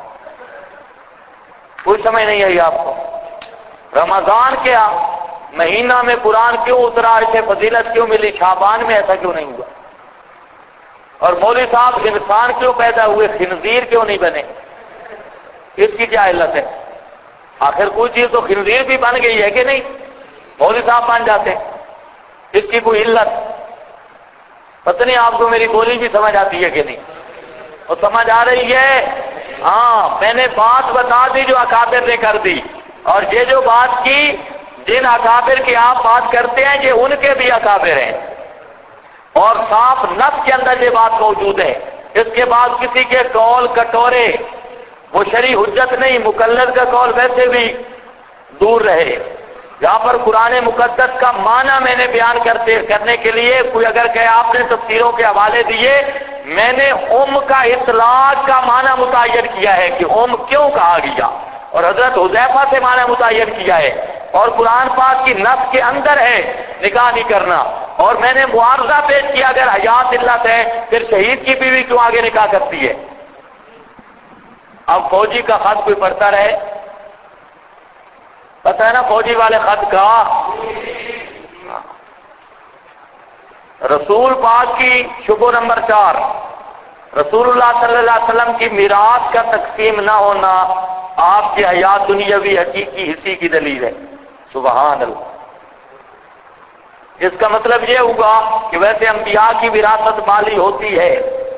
کوئی سمجھ نہیں آئی آپ کو؟ رمضان کیا مہینہ میں قرآن کیوں اترا؟ اسے فضیلت کیوں ملی؟ شعبان میں ایسا کیوں نہیں ہوا؟ اور مولوی صاحب انسان کیوں پیدا ہوئے؟ خنزیر کیوں نہیں بنے؟ اس کی کیا علت ہے؟ آخر کوئی چیز تو خنزیر بھی بن گئی ہے کہ نہیں؟ مولوی صاحب بن جاتے، اس کی کوئی علت؟ پتہ نہیں آپ کو میری بولی بھی سمجھ آتی ہے کہ نہیں؟ اور سمجھ آ رہی ہے؟ ہاں، میں نے بات بتا دی جو اکابر نے کر دی، اور یہ جو بات کی جن اکابر کی آپ بات کرتے ہیں یہ ان کے بھی اکابر ہیں، اور صاف نفس کے اندر یہ بات موجود ہے۔ اس کے بعد کسی کے قول کٹورے وہ شرعی حجت نہیں، مقلد کا قول ویسے بھی دور رہے۔ جہاں پر قرآن مقدس کا معنی میں نے بیان کرنے کے لیے کوئی اگر کہے آپ نے تفسیروں کے حوالے دیے، میں نے کا اطلاق کا معنی متعین کیا ہے کہ کیوں کہا گیا، اور حضرت حذیفہ سے معنی متعین کیا ہے، اور قرآن پاک کی نص کے اندر ہے نکاح نہیں کرنا، اور میں نے معارضہ پیش کیا اگر حیات علت ہے پھر شہید کی بیوی کیوں آگے نکاح کرتی ہے؟ اب فوجی کا خط کوئی پڑھتا رہے، پتہ ہے نا فوجی والے خط کا؟ رسول پاک کی شبہ نمبر 4، رسول اللہ صلی اللہ علیہ وسلم کی میراث کا تقسیم نہ ہونا آپ کی حیات دنیاوی حقیقی حصی کی دلیل ہے۔ سبحان اللہ۔ اس کا مطلب یہ ہوگا کہ ویسے انبیاء کی وراثت مالی ہوتی ہے،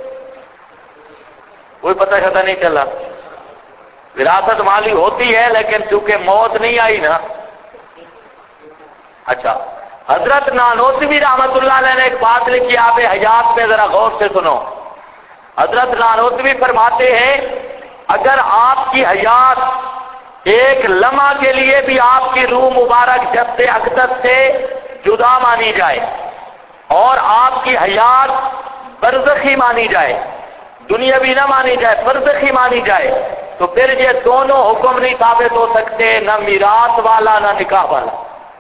کوئی پتہ شتہ نہیں چلا، وراثت مالی ہوتی ہے لیکن چونکہ موت نہیں آئی نا۔ اچھا، حضرت نانوتوی رحمت اللہ علیہ نے ایک بات لکھی، آپ حیات پہ ذرا غور سے سنو۔ حضرت نانوتوی فرماتے ہیں اگر آپ کی حیات ایک لمحہ کے لیے بھی آپ کی روح مبارک جسد اقدس سے جدا مانی جائے اور آپ کی حیات برزخی مانی جائے، دنیاوی نہ مانی جائے، برزخی مانی جائے، تو پھر یہ دونوں حکم نہیں ثابت ہو سکتے، نہ میراث والا نہ نکاح والا۔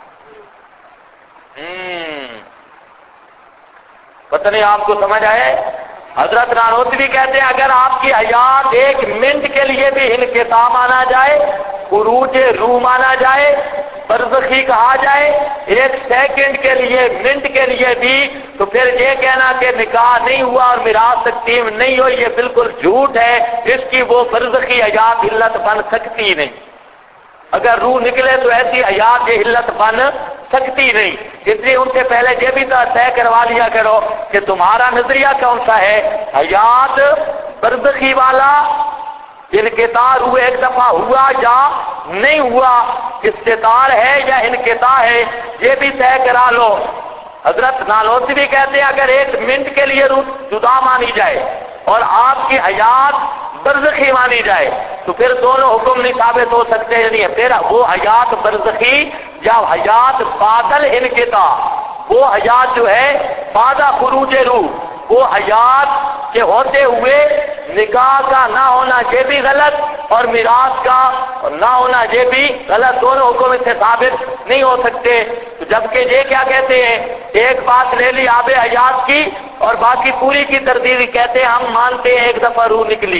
پتہ نہیں آپ کو سمجھ آئے؟ حضرت نانوتوی کہتے ہیں اگر آپ کی حیات ایک منٹ کے لیے بھی انقطاع مانا جائے، خروج روح مانا جائے، برزخی کہا جائے، ایک سیکنڈ کے لیے، منٹ کے لیے بھی، تو پھر یہ کہنا کہ نکاح نہیں ہوا اور میراث تقسیم نہیں ہوئی یہ بالکل جھوٹ ہے، اس کی وہ برزخی حیات علت بن سکتی نہیں۔ اگر روح نکلے تو ایسی حیات یہ علت بن سکتی نہیں، اس لیے ان سے پہلے یہ بھی طے کروا لیا کرو کہ تمہارا نظریہ کون سا ہے، حیات برزخی والا انقطاع روح ایک دفعہ ہوا یا نہیں ہوا، استطار ہے یا انقطاع ہے، یہ بھی طے کرا لو۔ حضرت نانوتوی کہتے ہیں اگر ایک منٹ کے لیے روح جدا مانی جائے اور آپ کی حیات برزخی مانی جائے تو پھر دونوں حکم نہیں ثابت ہو سکتے، یعنی پھر وہ حیات برزخی یا حیات بادل انقطاع، وہ حیات جو ہے بعد خروج روح، وہ حیات کے ہوتے ہوئے نکاح کا نہ ہونا یہ بھی غلط اور میراث کا نہ ہونا یہ بھی غلط، دونوں حکم سے ثابت نہیں ہو سکتے۔ تو جبکہ یہ کیا کہتے ہیں، ایک بات لے لی آب حیات کی اور باقی پوری کی تردید کہتے ہیں ہم مانتے ہیں ایک دفعہ روح نکلی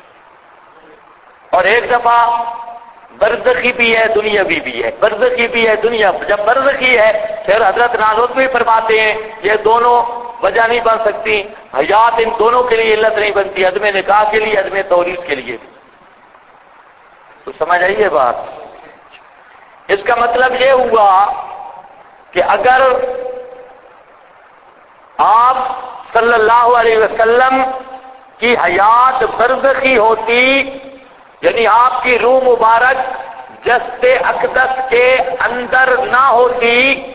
اور ایک دفعہ برزخی بھی ہے دنیاوی بھی ہے، برزخی بھی ہے دنیا، جب برزخی ہے پھر حضرت نانوتوی فرماتے ہیں یہ دونوں وجہ نہیں بن سکتی، حیات ان دونوں کے لیے علت نہیں بنتی، عدم نکاح کے لیے، عدم توریث کے لیے بھی۔ تو سمجھ آئیے بات؟ اس کا مطلب یہ ہوا کہ اگر آپ صلی اللہ علیہ وسلم کی حیات برزخی ہوتی، یعنی آپ کی روح مبارک جسد اقدس کے اندر نہ ہوتی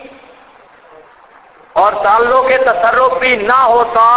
اور تعلق تصرف بھی نہ ہوتا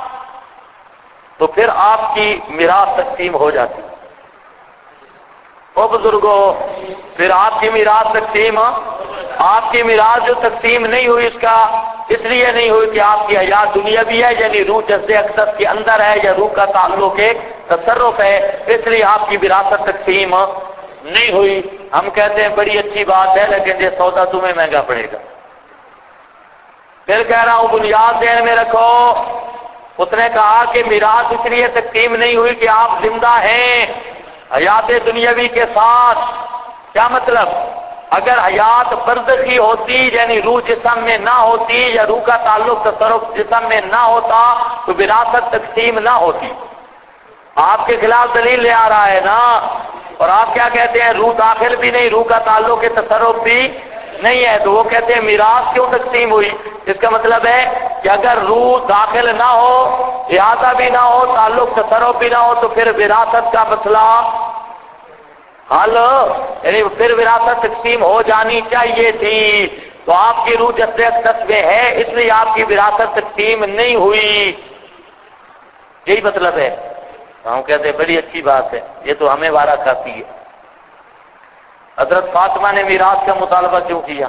تو پھر آپ کی میراث تقسیم ہو جاتی۔ او بزرگوں، پھر آپ کی میراث تقسیم، آپ کی میراث جو تقسیم نہیں ہوئی اس لیے نہیں ہوئی کہ آپ کی حیات دنیا بھی ہے، یعنی روح جسد اقدس کے اندر ہے، یا روح کا تعلق ایک تصرف ہے، اس لیے آپ کی وراثت تقسیم نہیں ہوئی۔ ہم کہتے ہیں بڑی اچھی بات ہے، لیکن یہ سودا تمہیں مہنگا پڑے گا۔ پھر کہہ رہا ہوں بنیاد ذہن میں رکھو، اس نے کہا کہ میراث اس لیے تقسیم نہیں ہوئی کہ آپ زندہ ہیں حیات دنیاوی کے ساتھ۔ کیا مطلب؟ اگر حیات برزخی ہوتی، یعنی روح جسم میں نہ ہوتی، یا روح کا تعلق تصرف جسم میں نہ ہوتا، تو وراثت تقسیم نہ ہوتی۔ آپ کے خلاف دلیل لے آ رہا ہے نا، اور آپ کیا کہتے ہیں؟ روح داخل بھی نہیں، روح کا تعلق کے تصرف بھی نہیں ہے، تو وہ کہتے ہیں میراث کیوں تقسیم ہوئی؟ اس کا مطلب ہے کہ اگر روح داخل نہ ہو، احاطہ بھی نہ ہو، تعلق تصرف بھی نہ ہو، تو پھر وراثت کا مسئلہ حل، یعنی پھر وراثت تقسیم ہو جانی چاہیے تھی۔ تو آپ کی روح جسد اقدس میں ہے، اس لیے آپ کی وراثت تقسیم نہیں ہوئی، یہی مطلب ہے۔ ہم کہتے ہیں بڑی اچھی بات ہے، یہ تو ہمیں وارہ کھاتی ہے۔ حضرت فاطمہ نے میراث کا مطالبہ کیوں کیا؟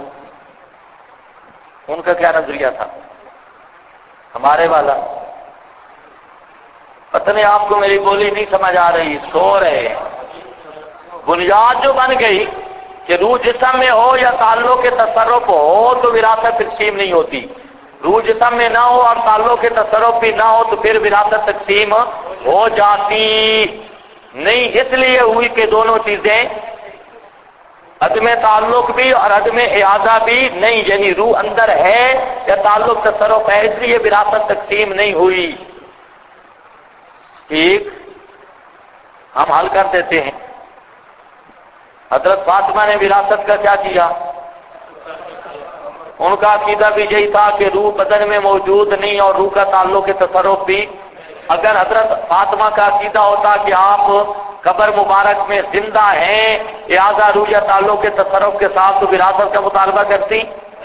ان کا کیا نظریہ تھا؟ ہمارے والا؟ پتہ نہیں آپ کو میری بولی نہیں سمجھ آ رہی، سو رہے ہیں۔ بنیاد جو بن گئی کہ روح جسم میں ہو یا تعلق کے تصرف ہو تو وراثت تقسیم نہیں ہوتی، روح جسم میں نہ ہو اور تعلق کے تصرف بھی نہ ہو تو پھر وراثت تقسیم ہو جاتی نہیں۔ اس لیے ہوئی کہ دونوں چیزیں، عدم تعلق بھی اور عدم اعادہ بھی نہیں، یعنی روح اندر ہے یا تعلق تصرف ہے، اس لیے وراثت تقسیم نہیں ہوئی۔ ٹھیک، ہم حل کر دیتے ہیں۔ حضرت فاطمہ نے وراثت کا کیا کیا؟ ان کا عقیدہ بھی یہی تھا کہ روح بدن میں موجود نہیں اور روح کا تعلق کے تصرف بھی۔ اگر حضرت فاطمہ کا عقیدہ ہوتا کہ آپ قبر مبارک میں زندہ ہیں، لہذا روح یا تعلق کے تصرف کے ساتھ، تو وراثت کا مطالبہ کرتی؟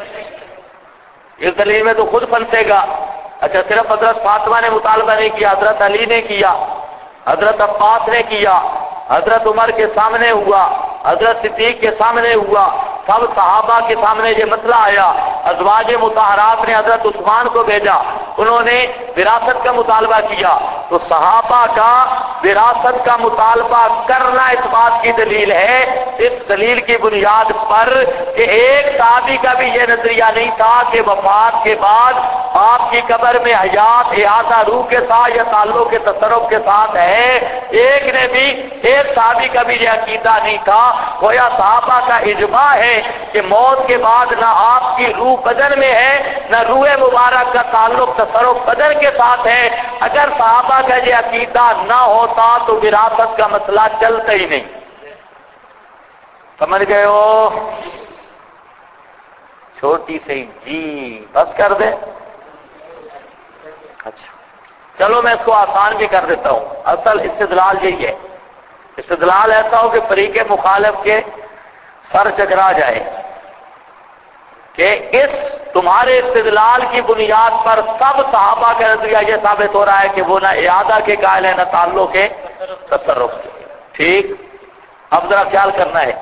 اس دلیل میں تو خود پھنسے گا۔ اچھا، صرف حضرت فاطمہ نے مطالبہ نہیں کیا، حضرت علی نے کیا، حضرت عباس نے کیا، حضرت عمر کے سامنے ہوا، حضرت صدیق کے سامنے ہوا، سب صحابہ کے سامنے یہ مسئلہ آیا۔ ازواج مطہرات نے حضرت عثمان کو بھیجا، انہوں نے وراثت کا مطالبہ کیا۔ تو صحابہ کا وراثت کا مطالبہ کرنا اس بات کی دلیل ہے، اس دلیل کی بنیاد پر کہ ایک صحابی کا بھی یہ نظریہ نہیں تھا کہ وفات کے بعد آپ کی قبر میں حیات احاطہ روح کے ساتھ یا تعلق کے تصرف کے ساتھ ہے۔ ایک صحابی کا بھی یہ عقیدہ نہیں تھا۔ گویا صحابہ کا اجماع ہے کہ موت کے بعد نہ آپ کی روح بدن میں ہے، نہ روح مبارک کا تعلق تصرف بدن کے ساتھ ہے۔ اگر صحابہ کا یہ عقیدہ نہ ہوتا تو وراثت کا مسئلہ چلتا ہی نہیں۔ سمجھ گئے ہو؟ چھوٹی سی جی بس کر دیں۔ اچھا چلو میں اس کو آسان بھی کر دیتا ہوں۔ اصل استدلال یہی ہے، استدلال ایسا ہو کہ فریق مخالف کے سر چکرا جائے کہ اس تمہارے استدلال کی بنیاد پر سب صحابہ کا نظریہ یہ ثابت ہو رہا ہے کہ وہ نہ اعادہ کے قائل ہیں نہ تعلق کے تصرف کے۔ ٹھیک، اب ذرا خیال کرنا ہے۔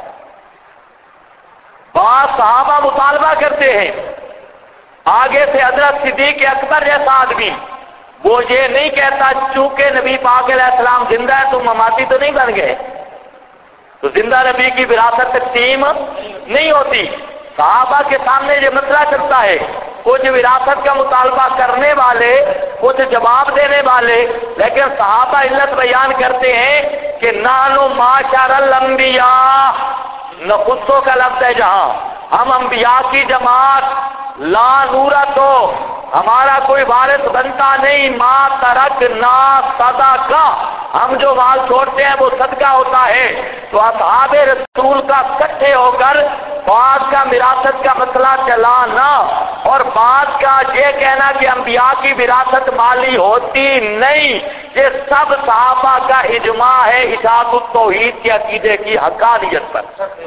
بعض صحابہ مطالبہ کرتے ہیں، آگے سے حضرت صدیق اکبر جیسا آدمی، وہ یہ نہیں کہتا چونکہ نبی پاک علیہ السلام زندہ ہے تو مماتی تو نہیں بن گئے، تو زندہ نبی کی وراثت تقسیم نہیں ہوتی۔ صحابہ کے سامنے یہ مسئلہ چلتا ہے، کچھ وراثت کا مطالبہ کرنے والے، کچھ جواب دینے والے، لیکن صحابہ علت بیان کرتے ہیں کہ نحن معاشر الانبیاء، نخصوں کا لفظ ہے جہاں، ہم انبیاء کی جماعت، لا نورت ہو، ہمارا کوئی وارث بنتا نہیں، ما ترکنا صدقہ، ہم جو مال چھوڑتے ہیں وہ صدقہ ہوتا ہے۔ تو اصحاب رسول کا اکٹھے ہو کر بعض کا وراثت کا مسئلہ چلانا اور بعض کا یہ کہنا کہ انبیاء کی وراثت مالی ہوتی نہیں، یہ سب صحابہ کا اجماع ہے اشاعت التوحید کے عقیدے کی حقانیت پر۔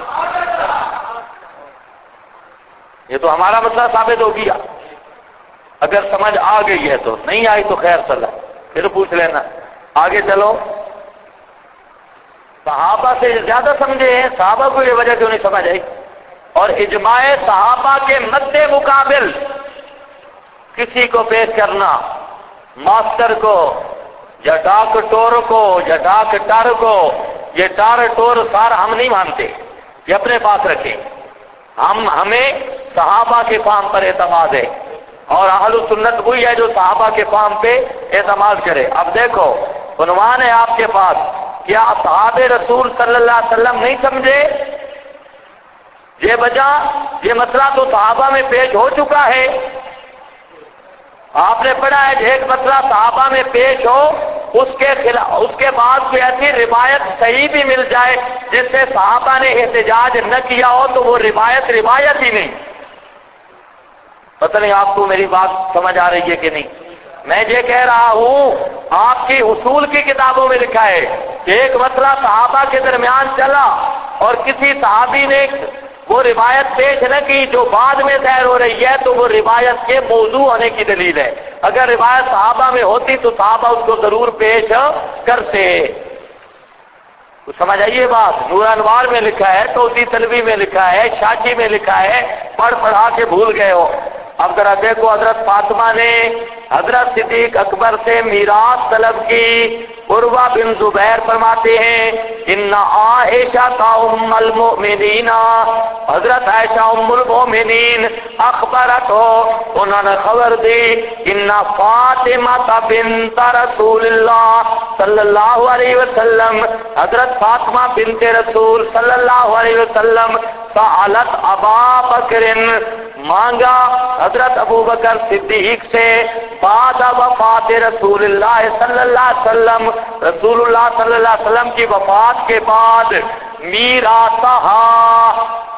یہ تو ہمارا مسئلہ ثابت ہو گیا، اگر سمجھ آ گئی ہے تو، نہیں آئی تو خیر صلاح پھر پوچھ لینا۔ آگے چلو، صحابہ سے زیادہ سمجھے ہیں، صحابہ کو یہ وجہ کیوں نہیں سمجھ آئی؟ اور اجماع صحابہ کے مد مقابل کسی کو پیش کرنا، ماسٹر کو یا ڈاکٹر کو یا ڈاکٹر کو، یہ ٹور سار ہم نہیں مانتے، یہ اپنے پاس رکھیں۔ ہمیں صحابہ کے فہم پر اعتماد ہے، اور اہل سنت وہی ہے جو صحابہ کے فہم پہ اعتماد کرے۔ اب دیکھو عنوان ہے آپ کے پاس، کیا اصحاب رسول صلی اللہ علیہ وسلم نہیں سمجھے؟ یہ وجہ، یہ مسئلہ تو صحابہ میں پیش ہو چکا ہے۔ آپ نے پڑھا ہے ایک مسئلہ صحابہ میں پیش ہو، اس کے بعد کوئی ایسی روایت صحیح بھی مل جائے جس سے صحابہ نے احتجاج نہ کیا ہو تو وہ روایت ہی نہیں۔ پتہ نہیں آپ کو میری بات سمجھ آ رہی ہے کہ نہیں؟ میں یہ کہہ رہا ہوں، آپ کی اصول کی کتابوں میں لکھا ہے کہ ایک مسئلہ صحابہ کے درمیان چلا اور کسی صحابی نے وہ روایت پیش نہ کی جو بعد میں ظاہر ہو رہی ہے، تو وہ روایت کے موضوع ہونے کی دلیل ہے۔ اگر روایت صحابہ میں ہوتی تو صحابہ اس کو ضرور پیش کرتے۔ تو سمجھ آئیے بات، نور انوار میں لکھا ہے، توسی طلبی میں لکھا ہے، شاچی میں لکھا ہے، پڑھا کے بھول گئے ہو۔ اب ذرا دیکھو، حضرت فاطمہ نے حضرت صدیق اکبر سے میراث طلب کی۔ عروہ بن زبیر فرماتے ہیں ان عائشہ ام المؤمنین، حضرت عائشہ ام المؤمنین اخبرت ہو، انہوں نے خبر دی ان فاطمہ بنت رسول اللہ صلی اللہ علیہ وسلم، حضرت فاطمہ بنت رسول صلی اللہ علیہ وسلم سألت ابا بکر، مانگا حضرت ابو بکر صدیق سے بعد وفات رسول اللہ صلی اللہ علیہ وسلم، رسول اللہ صلی اللہ علیہ وسلم کی وفات کے بعد میراثہا،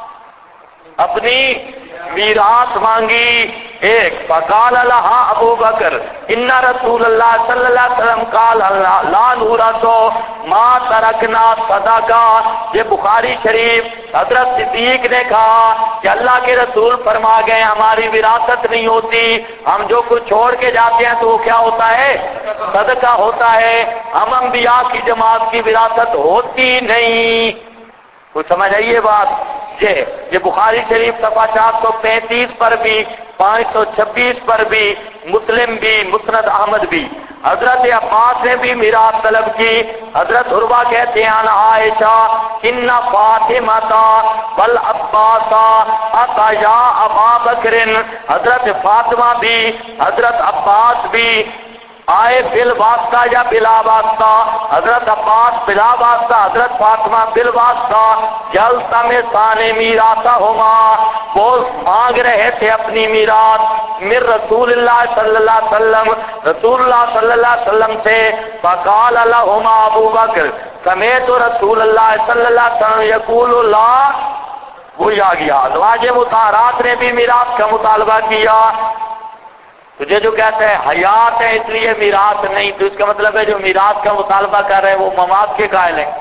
اپنی میراث مانگی۔ ایک فقال لہا ابو بکر ان رسول اللہ صلی اللہ علیہ وسلم قال لا نورث ما ترکنا صدقہ، یہ بخاری شریف، حضرت صدیق نے کہا کہ اللہ کے رسول فرما گئے ہماری وراثت نہیں ہوتی، ہم جو کچھ چھوڑ کے جاتے ہیں تو وہ کیا ہوتا ہے؟ صدقہ ہوتا ہے، ہم انبیاء کی جماعت کی وراثت ہوتی نہیں۔ کچھ سمجھ آئیے بات؟ یہ بخاری شریف صفحہ 435 پر بھی، 526 پر بھی، مسلم بھی، مسند احمد بھی۔ حضرت عباس نے بھی میراث طلب کی۔ حضرت عروہ کہتے ہیں عائشہ ان فاطمہ والعباس اتیا ابا بکر، حضرت فاطمہ بھی حضرت عباس بھی آئے بالواسطہ یا بلا واسطہ، حضرت عباس بلا واسطہ، حضرت فاطمہ بالواسطہ، یلتمسان میراثہما، وہ مانگ رہے تھے اپنی میراث من رسول اللہ صلی اللہ علیہ وسلم، رسول اللہ صلی اللہ علیہ وسلم سے۔ فقال لہما ابو بکر سمیت رسول اللہ صلی اللہ علیہ وسلم یقول لا، وہی آ گیا، ازواج مطہرات نے بھی میراث کا مطالبہ کیا۔ تجھے جو کہتا ہے حیات ہے اس لیے میراث نہیں، تو اس کا مطلب ہے جو میراث کا مطالبہ کر رہے ہیں وہ ممات کے قائل ہیں۔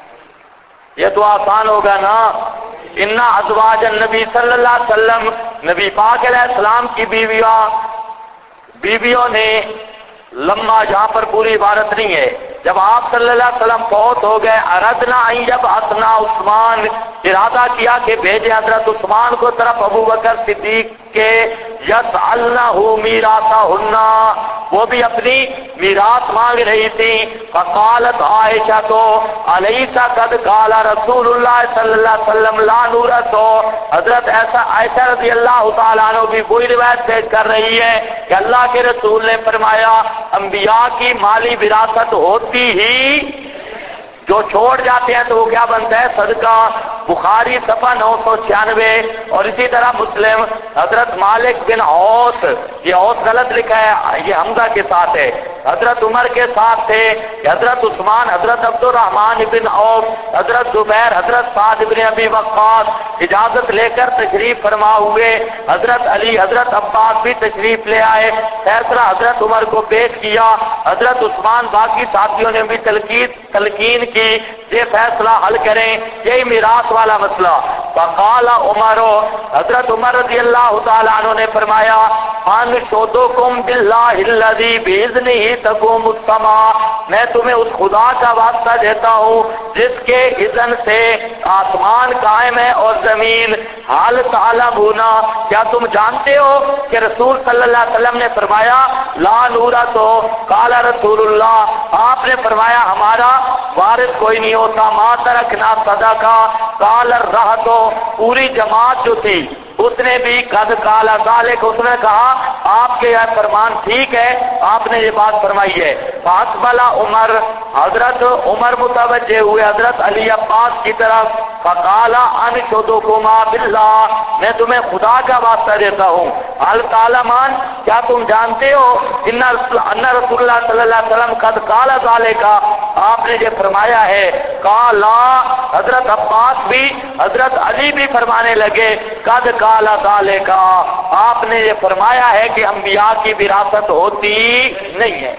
یہ تو آسان ہوگا نا۔ ان ازواج النبی صلی اللہ علیہ وسلم، نبی پاک علیہ السلام کی بیویوں نے، لمحہ جہاں پر پوری عبارت نہیں ہے، جب آپ صلی اللہ علیہ وسلم فوت ہو گئے، اردنا ان یبعثنا عثمان، ارادہ کیا کہ بھیجے حضرت عثمان کو طرف ابو بکر صدیق کے، یسألنہ میراثہن، وہ بھی اپنی میراث مانگ رہی تھی۔ فقالت عائشہ تو الیس قد قال رسول اللہ صلی اللہ علیہ وسلم لا نورث، حضرت عائشہ رضی اللہ تعالیٰ عنہ بھی وہی روایت پیش کر رہی ہے کہ اللہ کے رسول نے فرمایا انبیاء کی مالی وراثت ہوتی ہی، جو چھوڑ جاتے ہیں تو وہ کیا بنتا ہے؟ صدقہ۔ بخاری صفحہ 996، اور اسی طرح مسلم حضرت مالک بن اوس، یہ اوس غلط لکھا ہے، یہ حمزہ کے ساتھ ہے، حضرت عمر کے ساتھ تھے کہ حضرت عثمان، حضرت عبد الرحمن بن عوف، حضرت زبیر، حضرت سعد بن ابی وقاص اجازت لے کر تشریف فرما ہوئے، حضرت علی، حضرت عباس بھی تشریف لے آئے، فیصلہ حضرت عمر کو پیش کیا، حضرت عثمان باقی ساتھیوں نے بھی تلقین کی یہ فیصلہ حل کریں، یہی میراث والا مسئلہ۔ فقال عمر، حضرت عمر رضی اللہ تعالیٰ عنہ نے فرمایا انشدکم باللہ الذی باذنہ تقوم السماء، میں تمہیں اس خدا کا واسطہ دیتا ہوں جس کے اذن سے آسمان قائم ہے اور زمین۔ حال تعلمون، کیا تم جانتے ہو کہ رسول صلی اللہ علیہ وسلم نے فرمایا لا نورا تو قال رسول اللہ، آپ نے فرمایا ہمارا وارث کوئی نہیں ہوتا، ما ترکنا صدقہ قال الرہط، پوری جماعت جو تھی اس نے بھی قد قال ذالک، اس نے کہا آپ کے یہ فرمان ٹھیک ہے، آپ نے یہ بات فرمائی ہے۔ فاقبل عمر، حضرت عمر متوجہ ہوئے حضرت علی عباس کی طرف، فقال انشدکما باللہ، میں تمہیں خدا کا واسطہ دیتا ہوں، هل تعلمان، کیا تم جانتے ہو ان رسول اللہ صلی اللہ علیہ وسلم قد قال ذالک، آپ نے یہ فرمایا ہے۔ قال، حضرت عباس بھی حضرت علی بھی فرمانے لگے قد قال ذالک، آپ نے یہ فرمایا ہے کہ انبیاء کی وراثت ہوتی نہیں ہے۔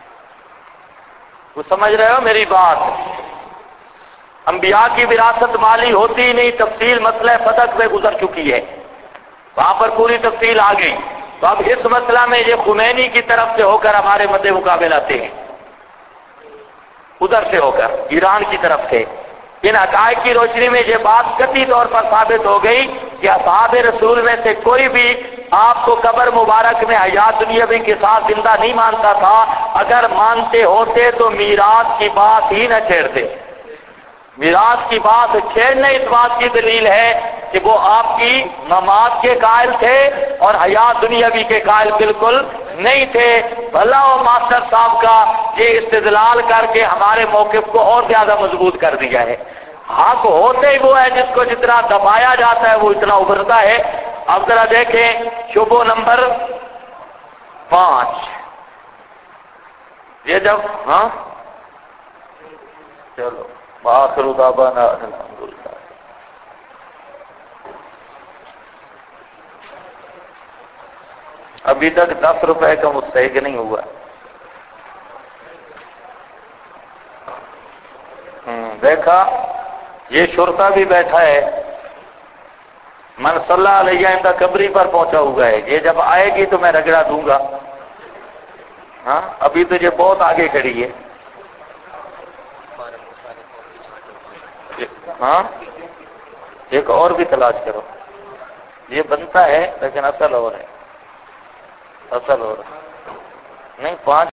وہ سمجھ رہے ہو میری بات؟ انبیاء کی وراثت مالی ہوتی ہی نہیں، تفصیل مسئلہ فتق میں گزر چکی ہے، وہاں پر پوری تفصیل آ گئی۔ تو اب اس مسئلہ میں یہ خمینی کی طرف سے ہو کر ہمارے مد مقابل آتے ہیں، ادھر سے ہو کر ایران کی طرف سے۔ ان حقائق کی روشنی میں یہ بات قطعی طور پر ثابت ہو گئی کہ اصحاب رسول میں سے کوئی بھی آپ کو قبر مبارک میں حیات دنیاوی کے ساتھ زندہ نہیں مانتا تھا، اگر مانتے ہوتے تو میراث کی بات ہی نہ چھیڑتے۔ میراث کی بات چھیڑنے اس بات کی دلیل ہے کہ وہ آپ کی ممات کے قائل تھے اور حیات دنیاوی کے قائل بالکل نہیں تھے۔ بھلا و ماسٹر صاحب کا یہ استدلال کر کے ہمارے موقف کو اور زیادہ مضبوط کر دیا ہے۔ حق ہوتے ہی وہ ہے جس کو جتنا دبایا جاتا ہے وہ اتنا ابھرتا ہے۔ اب ذرا دیکھیں شبہ نمبر 5، یہ جب چلو آخر دعوانا الحمدللہ۔ ابھی تک 10 روپے کا مستحق نہیں ہوا۔ دیکھا یہ شرطا بھی بیٹھا ہے، من صلی علیہ عند قبری پر پہنچا ہوا ہے، یہ جب آئے گی تو میں رگڑا دوں گا۔ ہاں ابھی تو یہ بہت آگے کھڑی ہے۔ ہاں ایک اور بھی تلاش کرو، یہ بنتا ہے لیکن اصل اور ہے، اصل اور نہیں 5